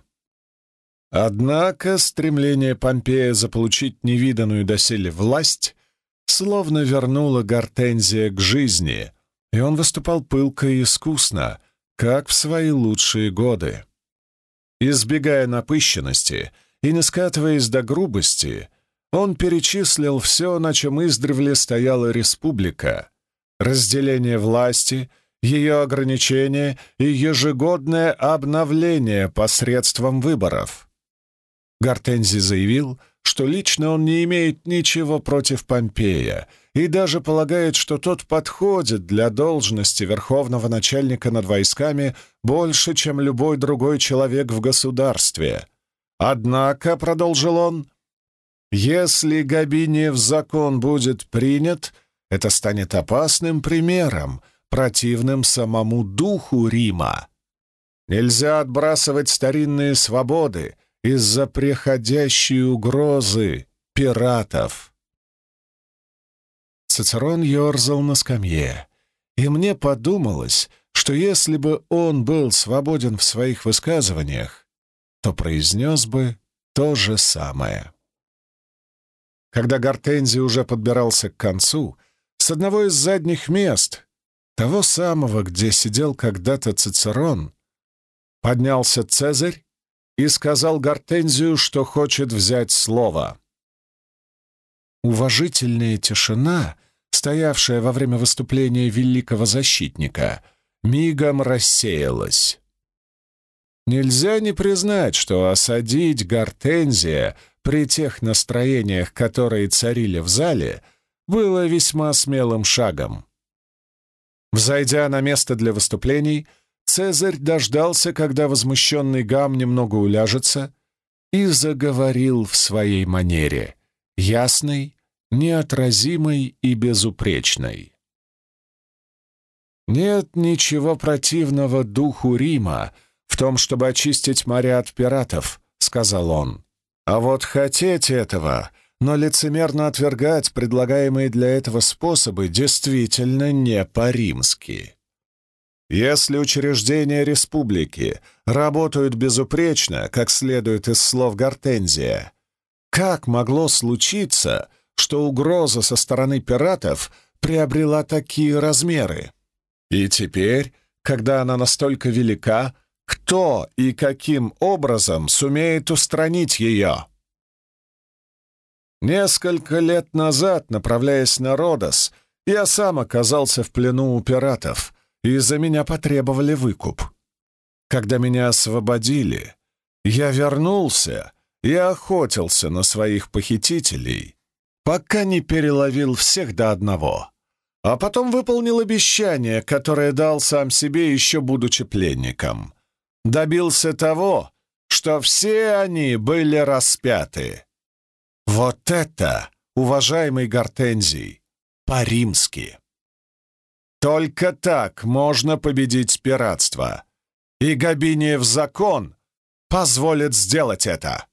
Однако стремление Помпея заполучить невиданную доселе власть словно вернуло Гортензия к жизни, и он выступал пылко и искусно, как в свои лучшие годы. Избегая напыщенности и не скатываясь до грубости, он перечислил все, на чем издревле стояла республика: разделение власти, ее ограничения и ежегодное обновление посредством выборов. Гортензий заявил, что лично он не имеет ничего против Помпея и даже полагает, что тот подходит для должности верховного начальника над войсками больше, чем любой другой человек в государстве. Однако, продолжил он, если Габиниев закон будет принят, это станет опасным примером, противным самому духу Рима. Нельзя отбрасывать старинные свободы из-за приходящей угрозы пиратов. Цицерон ерзал на скамье, и мне подумалось, что если бы он был свободен в своих высказываниях, то произнес бы то же самое. Когда Гортензий уже подбирался к концу, с одного из задних мест, того самого, где сидел когда-то Цицерон, поднялся Цезарь и сказал Гортензию, что хочет взять слово. Уважительная тишина, стоявшая во время выступления великого защитника, мигом рассеялась. Нельзя не признать, что осадить Гортензия при тех настроениях, которые царили в зале, было весьма смелым шагом. Взойдя на место для выступлений, Цезарь дождался, когда возмущенный гам немного уляжется, и заговорил в своей манере, ясной, неотразимой и безупречной. Нет ничего противного духу Рима в том, чтобы очистить моря от пиратов, — сказал он. А вот хотеть этого, но лицемерно отвергать предлагаемые для этого способы, действительно не по-римски. Если учреждения республики работают безупречно, как следует из слов Гортензия, как могло случиться, что угроза со стороны пиратов приобрела такие размеры? И теперь, когда она настолько велика, кто и каким образом сумеет устранить ее? Несколько лет назад, направляясь на Родос, я сам оказался в плену у пиратов, и за меня потребовали выкуп. Когда меня освободили, я вернулся и охотился на своих похитителей, пока не переловил всех до одного, а потом выполнил обещание, которое дал сам себе, еще будучи пленником. Добился того, что все они были распяты. Вот это, уважаемый Гортензий, по-римски. Только так можно победить пиратство, и Габиниев закон позволит сделать это.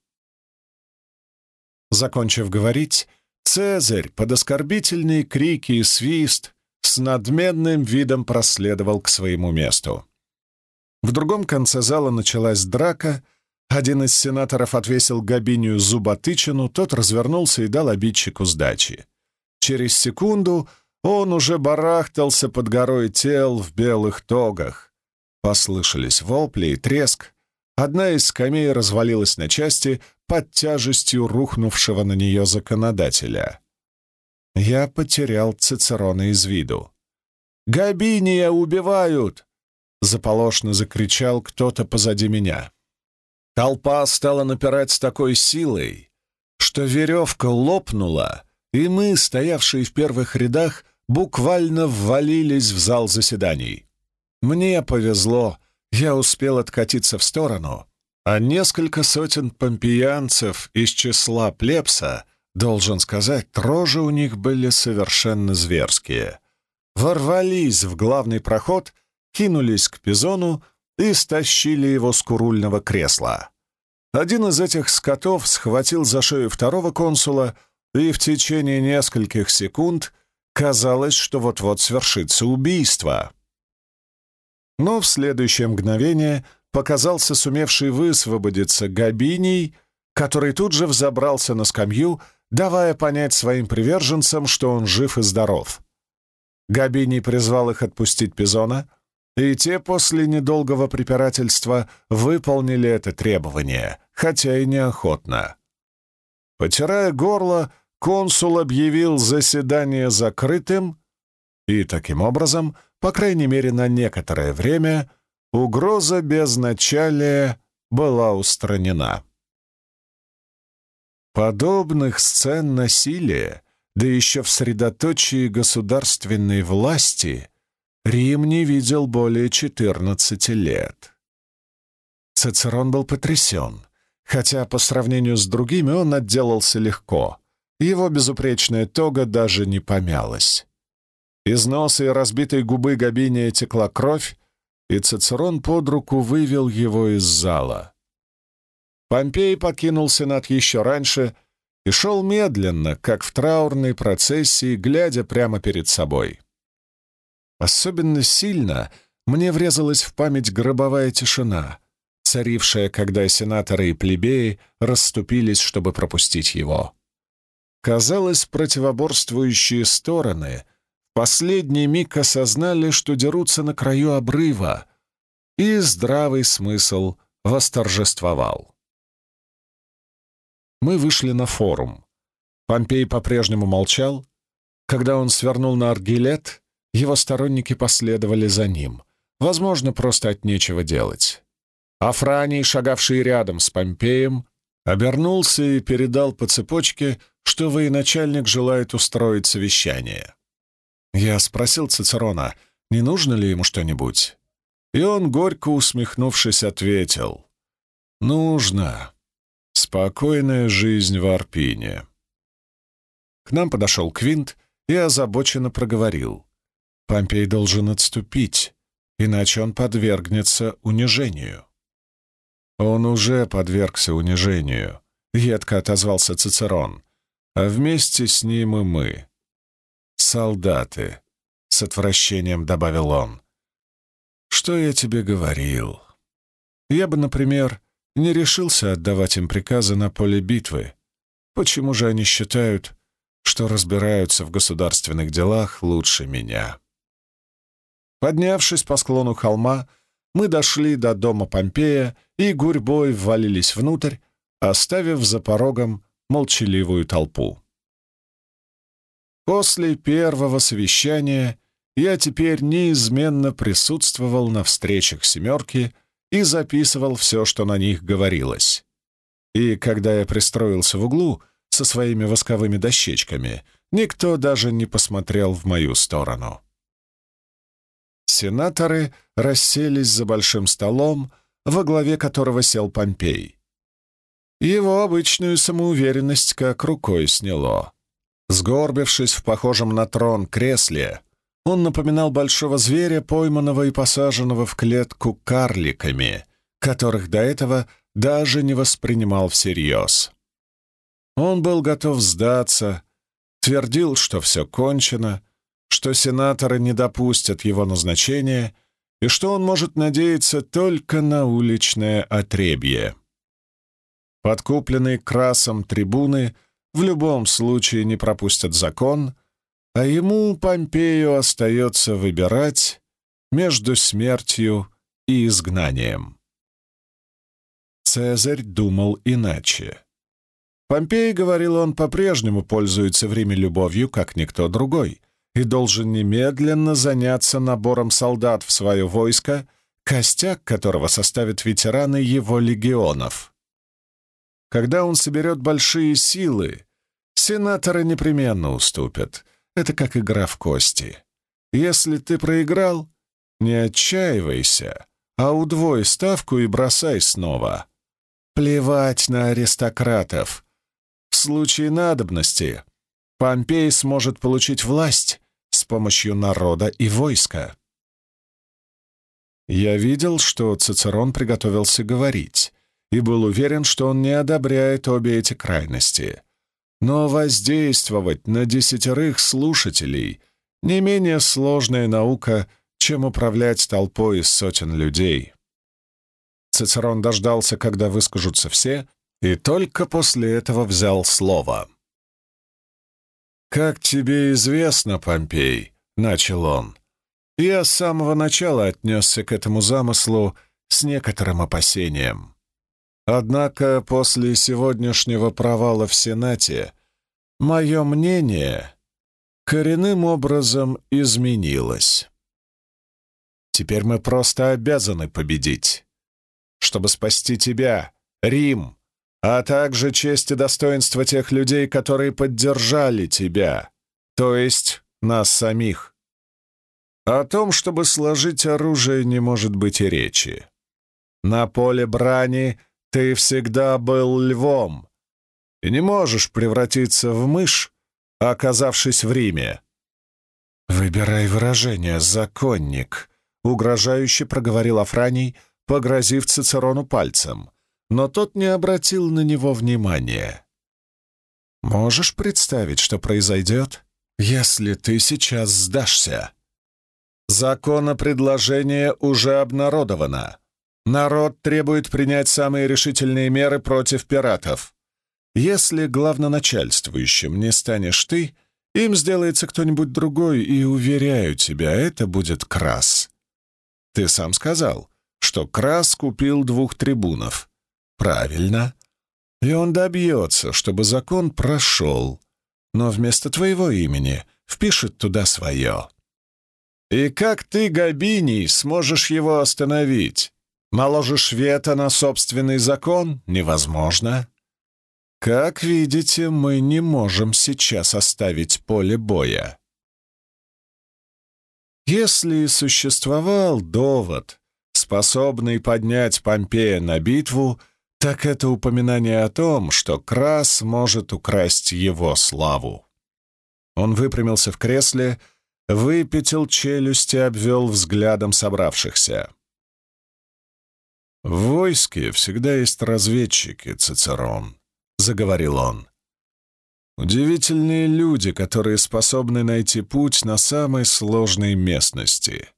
Закончив говорить, Цезарь под оскорбительные крики и свист с надменным видом проследовал к своему месту. В другом конце зала началась драка. Один из сенаторов отвесил Габинию зуботычину, тот развернулся и дал обидчику сдачи. Через секунду он уже барахтался под горой тел в белых тогах. Послышались вопли и треск. Одна из скамей развалилась на части под тяжестью рухнувшего на нее законодателя. Я потерял Цицерона из виду. «Габиния убивают!» — заполошно закричал кто-то позади меня. Толпа стала напирать с такой силой, что веревка лопнула, и мы, стоявшие в первых рядах, буквально ввалились в зал заседаний. Мне повезло, я успел откатиться в сторону, а несколько сотен помпеянцев из числа плебса, должен сказать, рожи у них были совершенно зверские, ворвались в главный проход, кинулись к Пизону и стащили его с курульного кресла. Один из этих скотов схватил за шею второго консула, и в течение нескольких секунд казалось, что вот-вот свершится убийство. Но в следующее мгновение показался сумевший высвободиться Габиний, который тут же взобрался на скамью, давая понять своим приверженцам, что он жив и здоров. Габиний призвал их отпустить Пизона, и те после недолгого препирательства выполнили это требование, хотя и неохотно. Потирая горло, консул объявил заседание закрытым, и таким образом, по крайней мере на некоторое время, угроза безначалия была устранена. Подобных сцен насилия, да еще в средоточии государственной власти, Рим не видел более 14 лет. Цицерон был потрясен, хотя по сравнению с другими он отделался легко. Его безупречная тога даже не помялась. Из носа и разбитой губы Габиния текла кровь, и Цицерон под руку вывел его из зала. Помпей покинул Сенат еще раньше и шел медленно, как в траурной процессии, глядя прямо перед собой. Особенно сильно мне врезалась в память гробовая тишина, царившая, когда сенаторы и плебеи расступились, чтобы пропустить его. Казалось, противоборствующие стороны в последний миг осознали, что дерутся на краю обрыва, и здравый смысл восторжествовал. Мы вышли на форум. Помпей по-прежнему молчал. Когда он свернул на аргилет, его сторонники последовали за ним, возможно, просто от нечего делать. Афраний, шагавший рядом с Помпеем, обернулся и передал по цепочке, что военачальник желает устроить совещание. Я спросил Цицерона, не нужно ли ему что-нибудь, и он, горько усмехнувшись, ответил: «Нужно. Спокойная жизнь в Арпине». К нам подошел Квинт и озабоченно проговорил: «Помпей должен отступить, иначе он подвергнется унижению». «Он уже подвергся унижению», — едко отозвался Цицерон, «а вместе с ним и мы. Солдаты», — с отвращением добавил он. что я тебе говорил? Я бы, например, не решился отдавать им приказы на поле битвы. Почему же они считают, что разбираются в государственных делах лучше меня?» Поднявшись по склону холма, мы дошли до дома Помпея и гурьбой ввалились внутрь, оставив за порогом молчаливую толпу. После первого совещания я теперь неизменно присутствовал на встречах «семерки» и записывал все, что на них говорилось. И когда я пристроился в углу со своими восковыми дощечками, никто даже не посмотрел в мою сторону. Сенаторы расселись за большим столом, во главе которого сел Помпей. Его обычную самоуверенность как рукой сняло. Сгорбившись в похожем на трон кресле, он напоминал большого зверя, пойманного и посаженного в клетку карликами, которых до этого даже не воспринимал всерьез. Он был готов сдаться, твердил, что все кончено, что сенаторы не допустят его назначения и что он может надеяться только на уличное отребье. Подкупленные красом трибуны в любом случае не пропустят закон, а ему, Помпею, остается выбирать между смертью и изгнанием. Цезарь думал иначе. Помпей, говорил он, по-прежнему пользуется в Риме любовью, как никто другой, и должен немедленно заняться набором солдат в свое войско, костяк которого составят ветераны его легионов. Когда он соберет большие силы, сенаторы непременно уступят. Это как игра в кости. Если ты проиграл, не отчаивайся, а удвой ставку и бросай снова. Плевать на аристократов. В случае надобности Помпей сможет получить власть с помощью народа и войска. Я видел, что Цицерон приготовился говорить, и был уверен, что он не одобряет обе эти крайности. Но воздействовать на 10 слушателей — не менее сложная наука, чем управлять толпой из сотен людей. Цицерон дождался, когда выскажутся все, и только после этого взял слово. «Как тебе известно, Помпей, — начал он, — я с самого начала отнесся к этому замыслу с некоторым опасением. Однако после сегодняшнего провала в Сенате мое мнение коренным образом изменилось. Теперь мы просто обязаны победить, чтобы спасти тебя, Рим, а также честь и достоинство тех людей, которые поддержали тебя, то есть нас самих. О том, чтобы сложить оружие, не может быть и речи. На поле брани ты всегда был львом и не можешь превратиться в мышь, оказавшись в Риме». «Выбирай выражение, законник», — угрожающе проговорил Афраний, погрозив Цицерону пальцем, но тот не обратил на него внимания. «Можешь представить, что произойдет, если ты сейчас сдашься? Законопредложение уже обнародовано. Народ требует принять самые решительные меры против пиратов. Если главноначальствующим не станешь ты, им сделается кто-нибудь другой, и, уверяю тебя, это будет Крас. Ты сам сказал, что Крас купил 2 трибунов. Правильно. И он добьется, чтобы закон прошел, но вместо твоего имени впишет туда свое. И как ты, Габиний, сможешь его остановить? Наложишь вето на собственный закон? Невозможно. Как видите, мы не можем сейчас оставить поле боя. Если существовал довод, способный поднять Помпея на битву, так это упоминание о том, что Крас может украсть его славу. Он выпрямился в кресле, выпятил челюсть и обвел взглядом собравшихся. «В войске всегда есть разведчики, Цицерон», — заговорил он. «Удивительные люди, которые способны найти путь на самой сложной местности.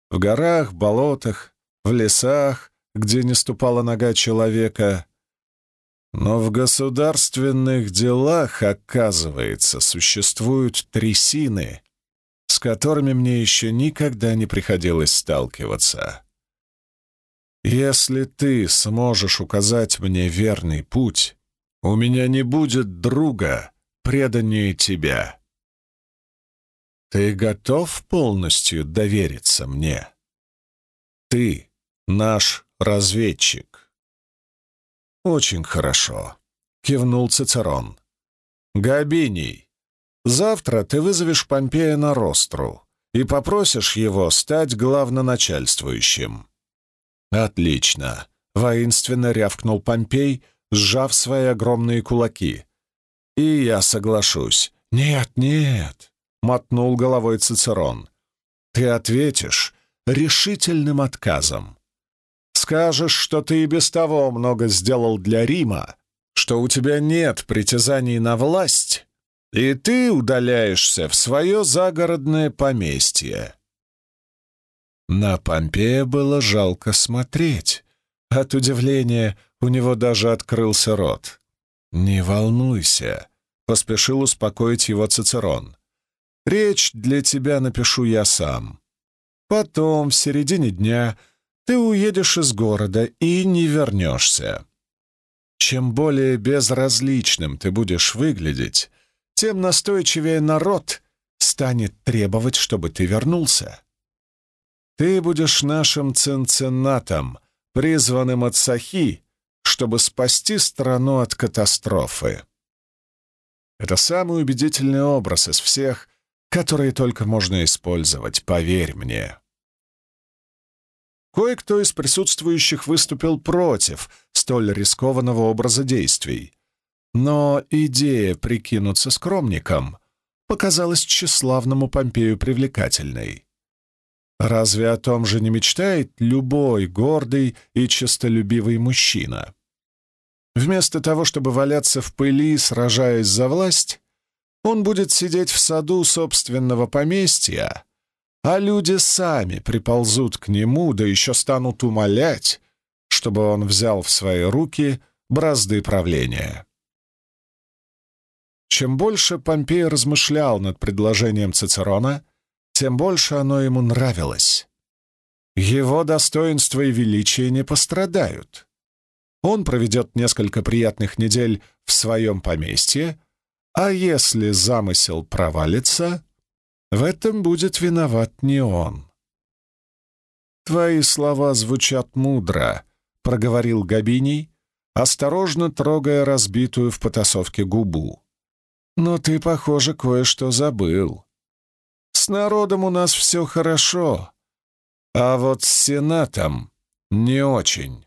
в горах, болотах, в лесах, где не ступала нога человека. Но в государственных делах, оказывается, существуют трясины, с которыми мне еще никогда не приходилось сталкиваться. Если ты сможешь указать мне верный путь, у меня не будет друга преданнее тебя. Ты готов полностью довериться мне? Ты наш разведчик. Очень хорошо, кивнул Цицерон. Габиний, завтра ты вызовешь Помпея на ростру и попросишь его стать главноначальствующим. Отлично, воинственно рявкнул Помпей, сжав свои огромные кулаки. И я соглашусь. Нет, нет, мотнул головой Цицерон. Ты ответишь решительным отказом. Скажешь, что ты и без того много сделал для Рима, что у тебя нет притязаний на власть, и ты удаляешься в свое загородное поместье. На Помпея было жалко смотреть. От удивления у него даже открылся рот. «Не волнуйся», — поспешил успокоить его Цицерон. «Речь для тебя напишу я сам. Потом, в середине дня, ты уедешь из города и не вернешься. Чем более безразличным ты будешь выглядеть, тем настойчивее народ станет требовать, чтобы ты вернулся. Ты будешь нашим цинциннатом, призванным от Сахи, чтобы спасти страну от катастрофы. Это самый убедительный образ из всех, которые только можно использовать, поверь мне». Кое-кто из присутствующих выступил против столь рискованного образа действий, но идея прикинуться скромником показалась тщеславному Помпею привлекательной. Разве о том же не мечтает любой гордый и честолюбивый мужчина? Вместо того, чтобы валяться в пыли, сражаясь за власть, он будет сидеть в саду собственного поместья, а люди сами приползут к нему, да еще станут умолять, чтобы он взял в свои руки бразды правления. Чем больше Помпей размышлял над предложением Цицерона, тем больше оно ему нравилось. Его достоинство и величие не пострадают. Он проведет несколько приятных недель в своем поместье, а если замысел провалится, в этом будет виноват не он. «Твои слова звучат мудро», — проговорил Габиний, осторожно трогая разбитую в потасовке губу. «Но ты, похоже, кое-что забыл. С народом у нас все хорошо, а вот с Сенатом не очень.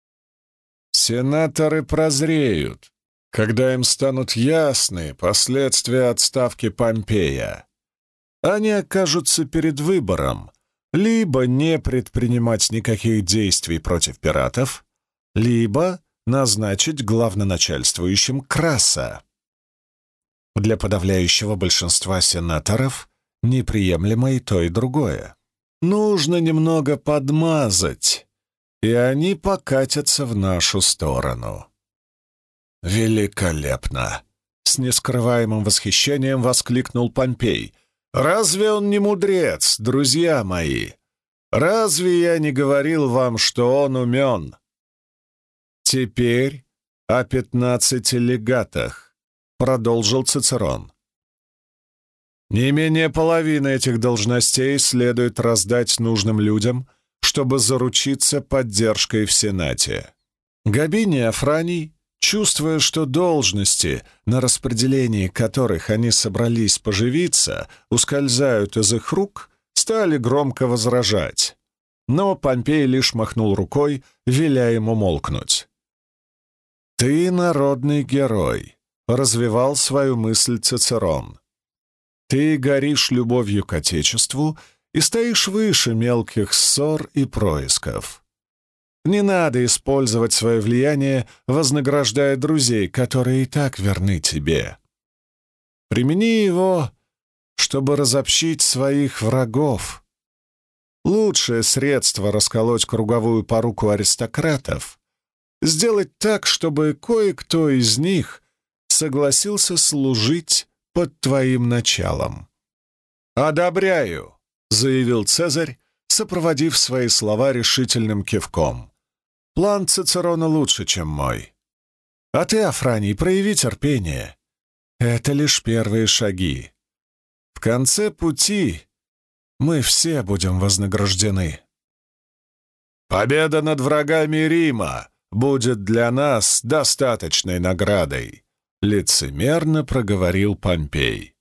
Сенаторы прозреют, когда им станут ясны последствия отставки Помпея. Они окажутся перед выбором либо не предпринимать никаких действий против пиратов, либо назначить главноначальствующим Краса. Для подавляющего большинства сенаторов неприемлемо и то, и другое. Нужно немного подмазать, и они покатятся в нашу сторону. «Великолепно!» — с нескрываемым восхищением воскликнул Помпей. «Разве он не мудрец, друзья мои? Разве я не говорил вам, что он умен? Теперь о 15 легатах», — продолжил Цицерон. «Не менее половины этих должностей следует раздать нужным людям, чтобы заручиться поддержкой в Сенате. Габиний и Афраний, чувствуя, что должности, на распределении которых они собрались поживиться, ускользают из их рук, стали громко возражать. Но Помпей лишь махнул рукой, веля ему молкнуть. «Ты народный герой», — развивал свою мысль Цицерон. «Ты горишь любовью к Отечеству и стоишь выше мелких ссор и происков. Не надо использовать свое влияние, вознаграждая друзей, которые и так верны тебе. Примени его, чтобы разобщить своих врагов. Лучшее средство расколоть круговую поруку аристократов — сделать так, чтобы кое-кто из них согласился служить под твоим началом. «Одобряю», — заявил Цезарь, сопроводив свои слова решительным кивком. «План Цицерона лучше, чем мой. А ты, Афраний, прояви терпение. Это лишь первые шаги. В конце пути мы все будем вознаграждены. Победа над врагами Рима будет для нас достаточной наградой», — лицемерно проговорил Помпей.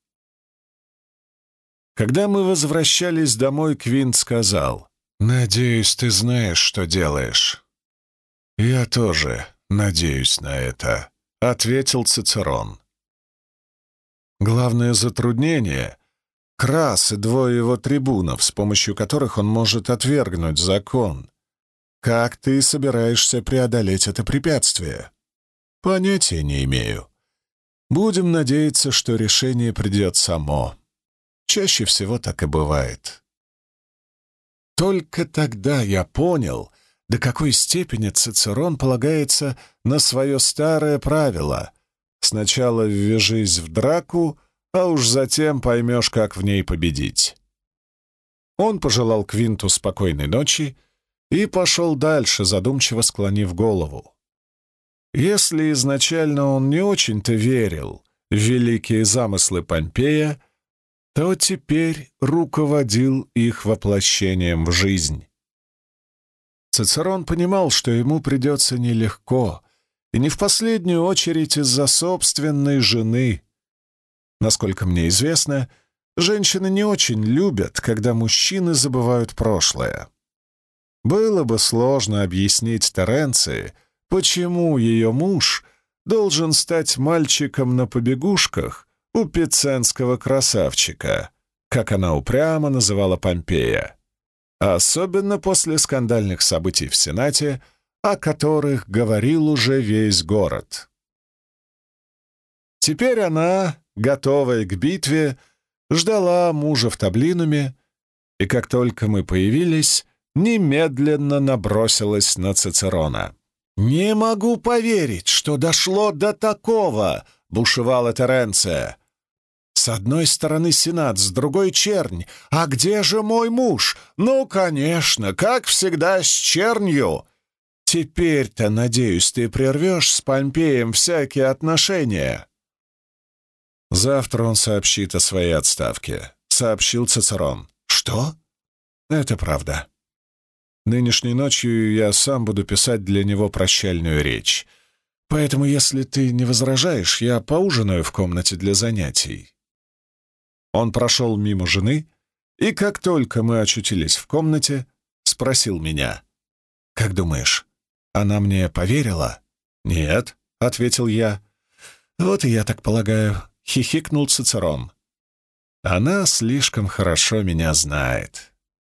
Когда мы возвращались домой, Квинт сказал: «Надеюсь, ты знаешь, что делаешь». «Я тоже надеюсь на это», — ответил Цицерон. Главное затруднение — Крас и двое его трибунов, с помощью которых он может отвергнуть закон. Как ты собираешься преодолеть это препятствие? Понятия не имею. Будем надеяться, что решение придет само. Чаще всего так и бывает. Только тогда я понял, до какой степени Цицерон полагается на свое старое правило: сначала ввяжись в драку, а уж затем поймешь, как в ней победить. Он пожелал Квинту спокойной ночи и пошел дальше, задумчиво склонив голову. Если изначально он не очень-то верил в великие замыслы Помпея, то теперь руководил их воплощением в жизнь. Цицерон понимал, что ему придется нелегко, и не в последнюю очередь из-за собственной жены. Насколько мне известно, женщины не очень любят, когда мужчины забывают прошлое. Было бы сложно объяснить Теренции, почему ее муж должен стать мальчиком на побегушках у пиценского красавчика, как она упрямо называла Помпея, особенно после скандальных событий в Сенате, о которых говорил уже весь город. Теперь она, готовая к битве, ждала мужа в Таблинуме, и как только мы появились, немедленно набросилась на Цицерона. «Не могу поверить, что дошло до такого!» — бушевала Теренция. «С одной стороны Сенат, с другой — чернь. А где же мой муж? Ну, конечно, как всегда, с чернью. Теперь-то, надеюсь, ты прервешь с Помпеем всякие отношения». «Завтра он сообщит о своей отставке», — сообщил Цицерон. «Что?» «Это правда. Нынешней ночью я сам буду писать для него прощальную речь. Поэтому, если ты не возражаешь, я поужинаю в комнате для занятий». Он прошел мимо жены, и как только мы очутились в комнате, спросил меня: «Как думаешь, она мне поверила?» «Нет», — ответил я. «Вот и я так полагаю», — хихикнул Цицерон. «Она слишком хорошо меня знает».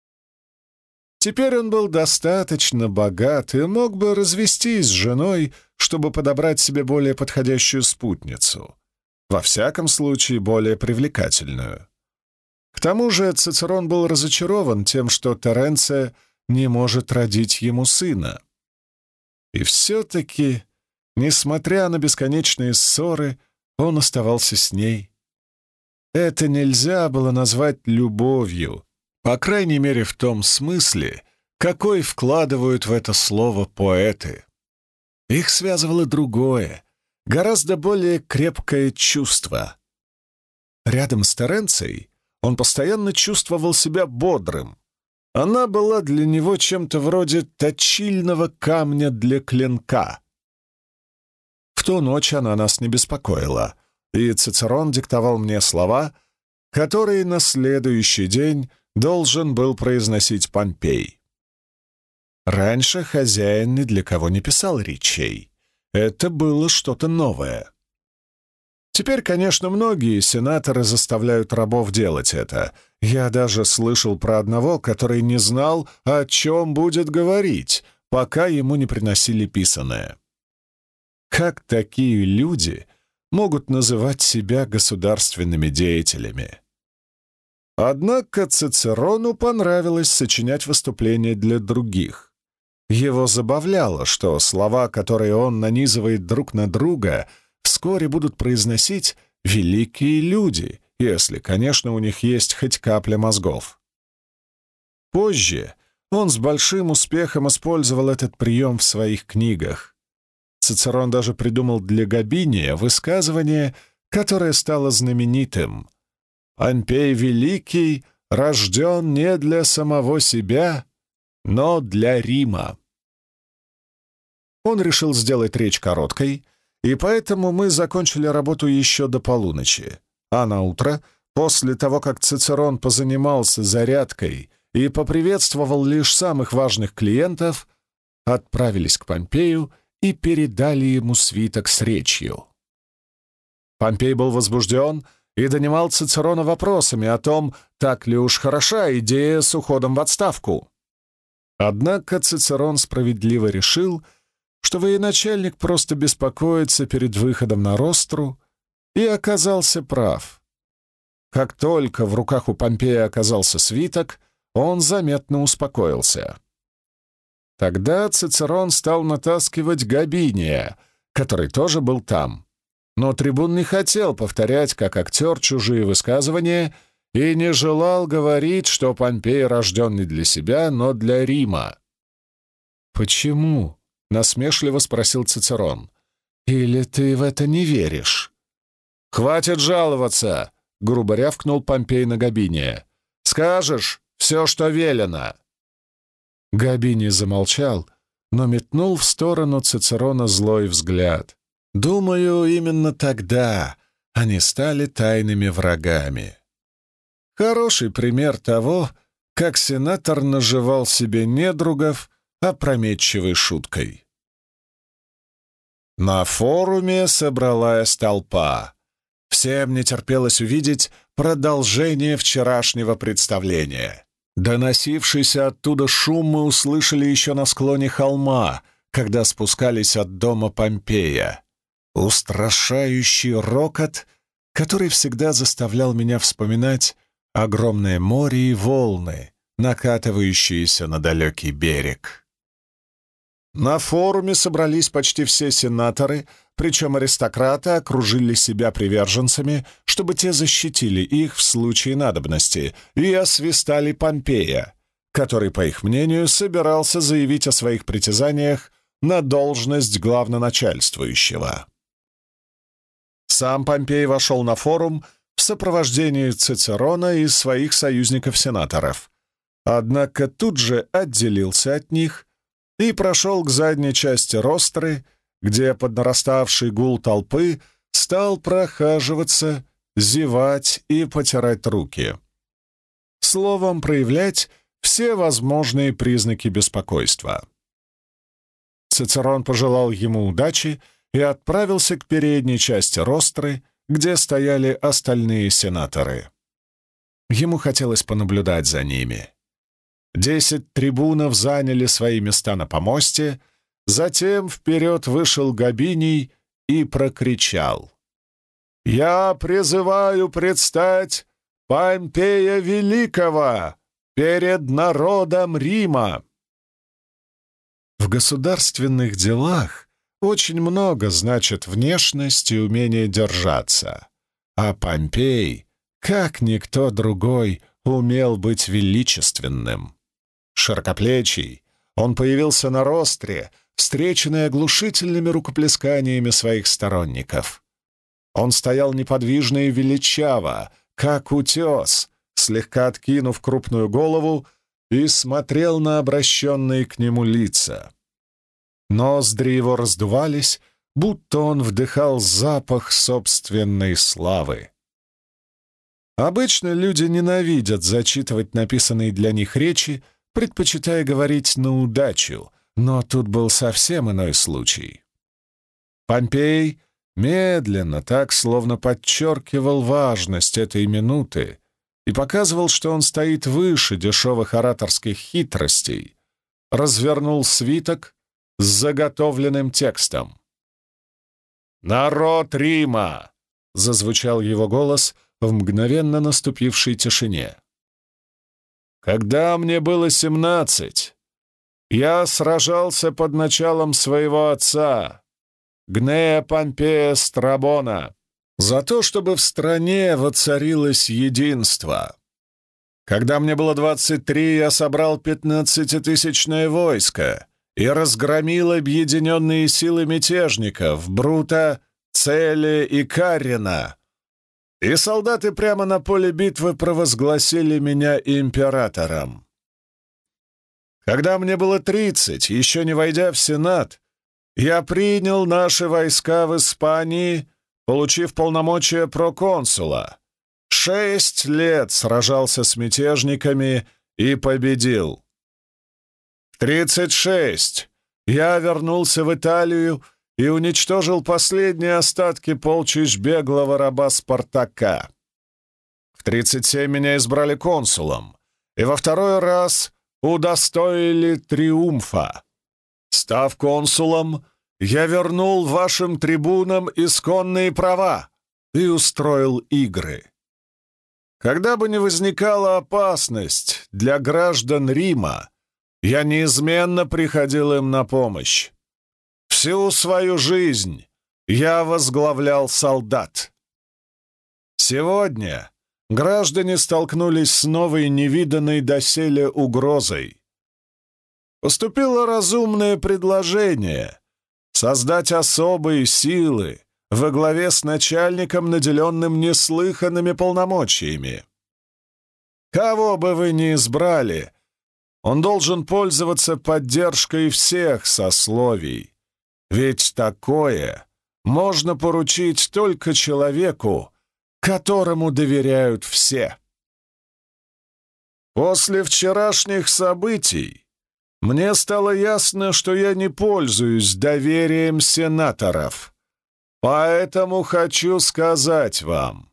Теперь он был достаточно богат и мог бы развестись с женой, чтобы подобрать себе более подходящую спутницу. Во всяком случае, более привлекательную. К тому же Цицерон был разочарован тем, что Теренция не может родить ему сына. И все-таки, несмотря на бесконечные ссоры, он оставался с ней. Это нельзя было назвать любовью, по крайней мере в том смысле, какой вкладывают в это слово поэты. Их связывало другое, гораздо более крепкое чувство. Рядом с Теренцией он постоянно чувствовал себя бодрым. Она была для него чем-то вроде точильного камня для клинка. В ту ночь она нас не беспокоила, и Цицерон диктовал мне слова, которые на следующий день должен был произносить Помпей. Раньше хозяин ни для кого не писал речей. Это было что-то новое. Теперь, конечно, многие сенаторы заставляют рабов делать это. Я даже слышал про одного, который не знал, о чем будет говорить, пока ему не приносили писаное. Как такие люди могут называть себя государственными деятелями? Однако Цицерону понравилось сочинять выступления для других. Его забавляло, что слова, которые он нанизывает друг на друга, вскоре будут произносить великие люди, если, конечно, у них есть хоть капля мозгов. Позже он с большим успехом использовал этот прием в своих книгах. Цицерон даже придумал для Габиния высказывание, которое стало знаменитым: «Помпей Великий рожден не для самого себя, но для Рима». Он решил сделать речь короткой, и поэтому мы закончили работу еще до полуночи, а на утро, после того, как Цицерон позанимался зарядкой и поприветствовал лишь самых важных клиентов, отправились к Помпею и передали ему свиток с речью. Помпей был возбужден и донимал Цицерона вопросами о том, так ли уж хороша идея с уходом в отставку. Однако Цицерон справедливо решил, что военачальник просто беспокоится перед выходом на ростру, и оказался прав. Как только в руках у Помпея оказался свиток, он заметно успокоился. Тогда Цицерон стал натаскивать Габиния, который тоже был там. Но трибун не хотел повторять, как актер, чужие высказывания и не желал говорить, что Помпей рожден не для себя, но для Рима. «Почему?» — насмешливо спросил Цицерон. «Или ты в это не веришь?» «Хватит жаловаться!» — грубо рявкнул Помпей на Габиния. «Скажешь все, что велено!» Габиний замолчал, но метнул в сторону Цицерона злой взгляд. Думаю, именно тогда они стали тайными врагами. Хороший пример того, как сенатор наживал себе недругов опрометчивой шуткой. На форуме собралась толпа. Всем не терпелось увидеть продолжение вчерашнего представления. Доносившийся оттуда шум мы услышали еще на склоне холма, когда спускались от дома Помпея. Устрашающий рокот, который всегда заставлял меня вспоминать огромное море и волны, накатывающиеся на далекий берег. На форуме собрались почти все сенаторы, причем аристократы окружили себя приверженцами, чтобы те защитили их в случае надобности, и освистали Помпея, который, по их мнению, собирался заявить о своих притязаниях на должность главноначальствующего. Сам Помпей вошел на форум в сопровождении Цицерона и своих союзников-сенаторов, однако тут же отделился от них и прошел к задней части ростры, где под нараставший гул толпы стал прохаживаться, зевать и потирать руки. Словом, проявлять все возможные признаки беспокойства. Цицерон пожелал ему удачи и отправился к передней части ростры, где стояли остальные сенаторы. Ему хотелось понаблюдать за ними. 10 трибунов заняли свои места на помосте, затем вперед вышел Габиний и прокричал: «Я призываю предстать Помпея Великого перед народом Рима!» В государственных делах очень много значит внешность и умение держаться, а Помпей, как никто другой, умел быть величественным. Широкоплечий, он появился на ростре, встреченный оглушительными рукоплесканиями своих сторонников. Он стоял неподвижно и величаво, как утес, слегка откинув крупную голову, и смотрел на обращенные к нему лица. Ноздри его раздувались, будто он вдыхал запах собственной славы. Обычно люди ненавидят зачитывать написанные для них речи, предпочитая говорить на удачу, но тут был совсем иной случай. Помпей медленно, так словно подчеркивал важность этой минуты и показывал, что он стоит выше дешевых ораторских хитростей, развернул свиток с заготовленным текстом. «Народ Рима!» — зазвучал его голос в мгновенно наступившей тишине. когда мне было 17, я сражался под началом своего отца, Гнея Помпея Страбона, за то, чтобы в стране воцарилось единство. Когда мне было 23, я собрал 15-тысячное войско и разгромил объединенные силы мятежников Брута, Цели и Каррина, и солдаты прямо на поле битвы провозгласили меня императором. Когда мне было 30, еще не войдя в Сенат, я принял наши войска в Испании, получив полномочия проконсула. 6 лет сражался с мятежниками и победил. В 36 я вернулся в Италию и уничтожил последние остатки полчищ беглого раба Спартака. В 37 меня избрали консулом, и во второй раз удостоили триумфа. Став консулом, я вернул вашим трибунам исконные права и устроил игры. Когда бы ни возникала опасность для граждан Рима, я неизменно приходил им на помощь. Всю свою жизнь я возглавлял солдат. Сегодня граждане столкнулись с новой невиданной доселе угрозой. Поступило разумное предложение создать особые силы во главе с начальником, наделенным неслыханными полномочиями. Кого бы вы ни избрали, он должен пользоваться поддержкой всех сословий, ведь такое можно поручить только человеку, которому доверяют все. После вчерашних событий мне стало ясно, что я не пользуюсь доверием сенаторов. Поэтому хочу сказать вам,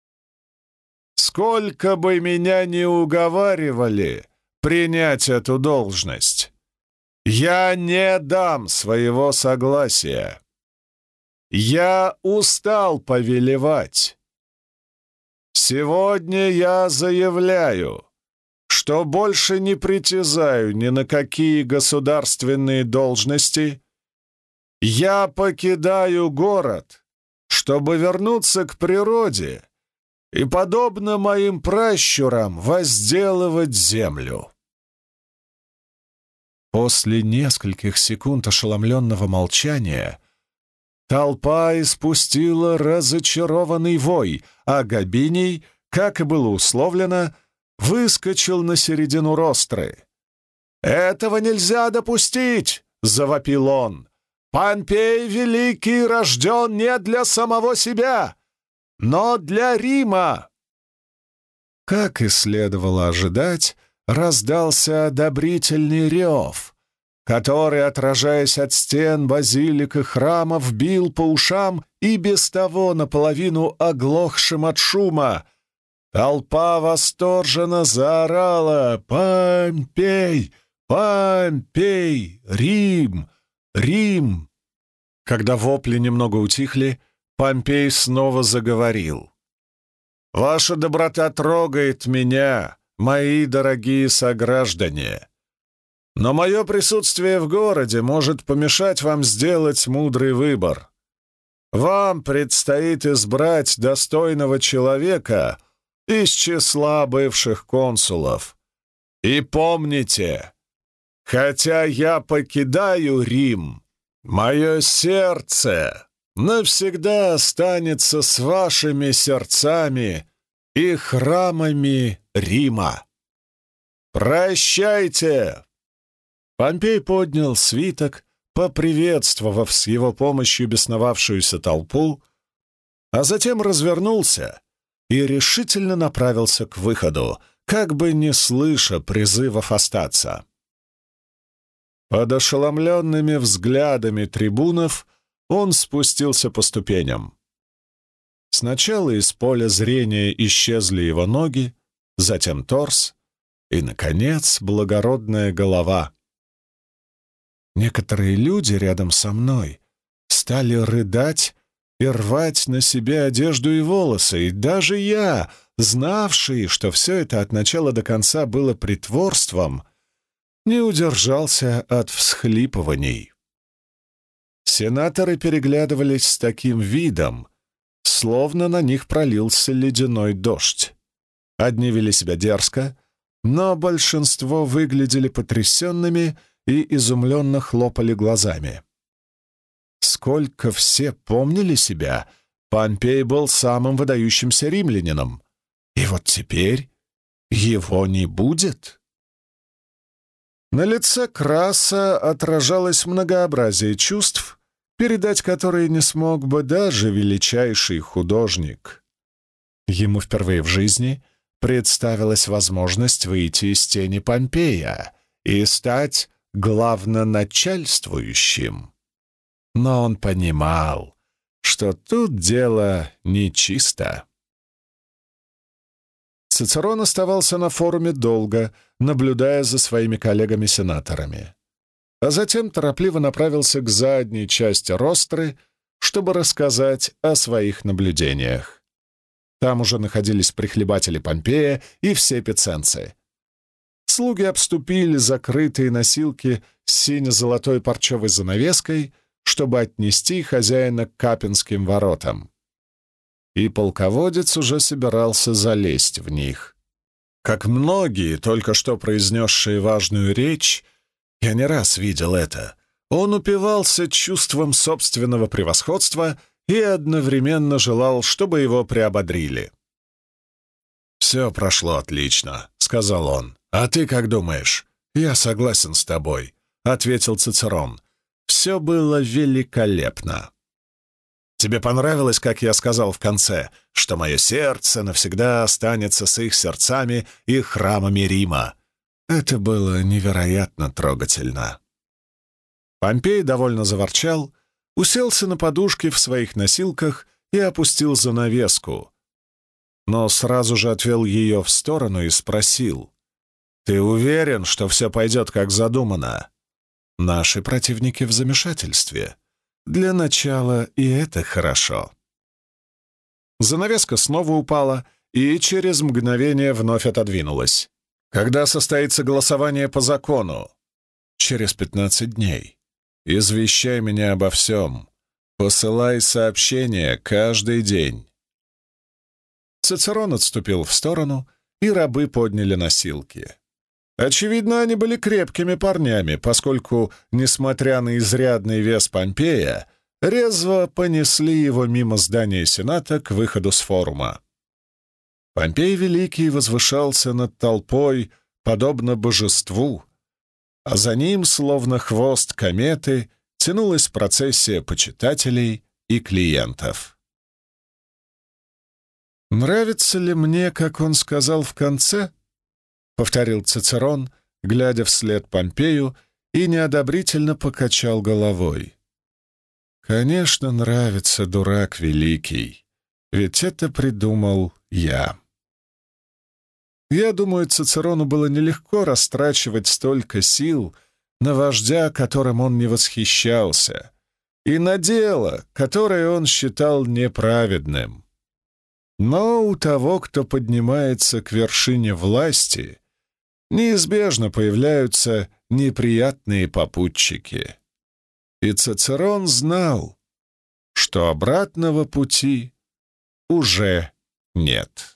сколько бы меня ни уговаривали принять эту должность, я не дам своего согласия. Я устал повелевать. Сегодня я заявляю, что больше не притязаю ни на какие государственные должности. Я покидаю город, чтобы вернуться к природе и, подобно моим пращурам, возделывать землю. После нескольких секунд ошеломленного молчания толпа испустила разочарованный вой, а Габиний, как и было условлено, выскочил на середину ростры. «Этого нельзя допустить!» — завопил он. «Помпей Великий рожден не для самого себя, но для Рима!» Как и следовало ожидать, раздался одобрительный рев, который, отражаясь от стен базилик и храмов, бил по ушам и без того наполовину оглохшим от шума. Толпа восторженно заорала: «Помпей! Помпей! Рим! Рим!» Когда вопли немного утихли, Помпей снова заговорил. «Ваша доброта трогает меня, мои дорогие сограждане. Но мое присутствие в городе может помешать вам сделать мудрый выбор. Вам предстоит избрать достойного человека из числа бывших консулов. И помните, хотя я покидаю Рим, мое сердце навсегда останется с вашими сердцами и храмами Рима. Прощайте!» Помпей поднял свиток, поприветствовав с его помощью бесновавшуюся толпу, а затем развернулся и решительно направился к выходу, как бы не слыша призывов остаться. Под ошеломленными взглядами трибунов он спустился по ступеням. Сначала из поля зрения исчезли его ноги, затем торс и, наконец, благородная голова. Некоторые люди рядом со мной стали рыдать и рвать на себе одежду и волосы, и даже я, знавший, что все это от начала до конца было притворством, не удержался от всхлипываний. Сенаторы переглядывались с таким видом, словно на них пролился ледяной дождь. Одни вели себя дерзко, но большинство выглядели потрясенными и изумленно хлопали глазами. Сколько все помнили себя, Помпей был самым выдающимся римлянином, и вот теперь его не будет. На лице Краса отражалось многообразие чувств, передать которые не смог бы даже величайший художник. Ему впервые в жизни представилась возможность выйти из тени Помпея и стать главноначальствующим. Но он понимал, что тут дело нечисто. Цицерон оставался на форуме долго, наблюдая за своими коллегами-сенаторами, а затем торопливо направился к задней части ростры, чтобы рассказать о своих наблюдениях. Там уже находились прихлебатели Помпея и все пиценцы. Слуги обступили закрытые носилки с сине-золотой парчевой занавеской, чтобы отнести хозяина к Капенским воротам. И полководец уже собирался залезть в них. Как многие, только что произнесшие важную речь, я не раз видел это, он упивался чувством собственного превосходства и одновременно желал, чтобы его приободрили. «Все прошло отлично», — сказал он. «А ты как думаешь?» «Я согласен с тобой», — ответил Цицерон. «Все было великолепно. Тебе понравилось, как я сказал в конце, что мое сердце навсегда останется с их сердцами и храмами Рима? Это было невероятно трогательно». Помпей довольно заворчал, уселся на подушке в своих носилках и опустил занавеску, но сразу же отвел ее в сторону и спросил: «Ты уверен, что все пойдет как задумано?» «Наши противники в замешательстве. Для начала и это хорошо». Занавеска снова упала и через мгновение вновь отодвинулась. «Когда состоится голосование по закону?» «Через 15 дней. Извещай меня обо всем. Посылай сообщения каждый день». Цицерон отступил в сторону, и рабы подняли носилки. Очевидно, они были крепкими парнями, поскольку, несмотря на изрядный вес Помпея, резво понесли его мимо здания Сената к выходу с форума. Помпей Великий возвышался над толпой, подобно божеству, а за ним, словно хвост кометы, тянулась процессия почитателей и клиентов. «Нравится ли мне, как он сказал в конце?» — повторил Цицерон, глядя вслед Помпею, и неодобрительно покачал головой. «Конечно, нравится, дурак великий, ведь это придумал я». Я думаю, Цицерону было нелегко растрачивать столько сил на вождя, которым он не восхищался, и на дело, которое он считал неправедным. Но у того, кто поднимается к вершине власти, неизбежно появляются неприятные попутчики. И Цицерон знал, что обратного пути уже нет.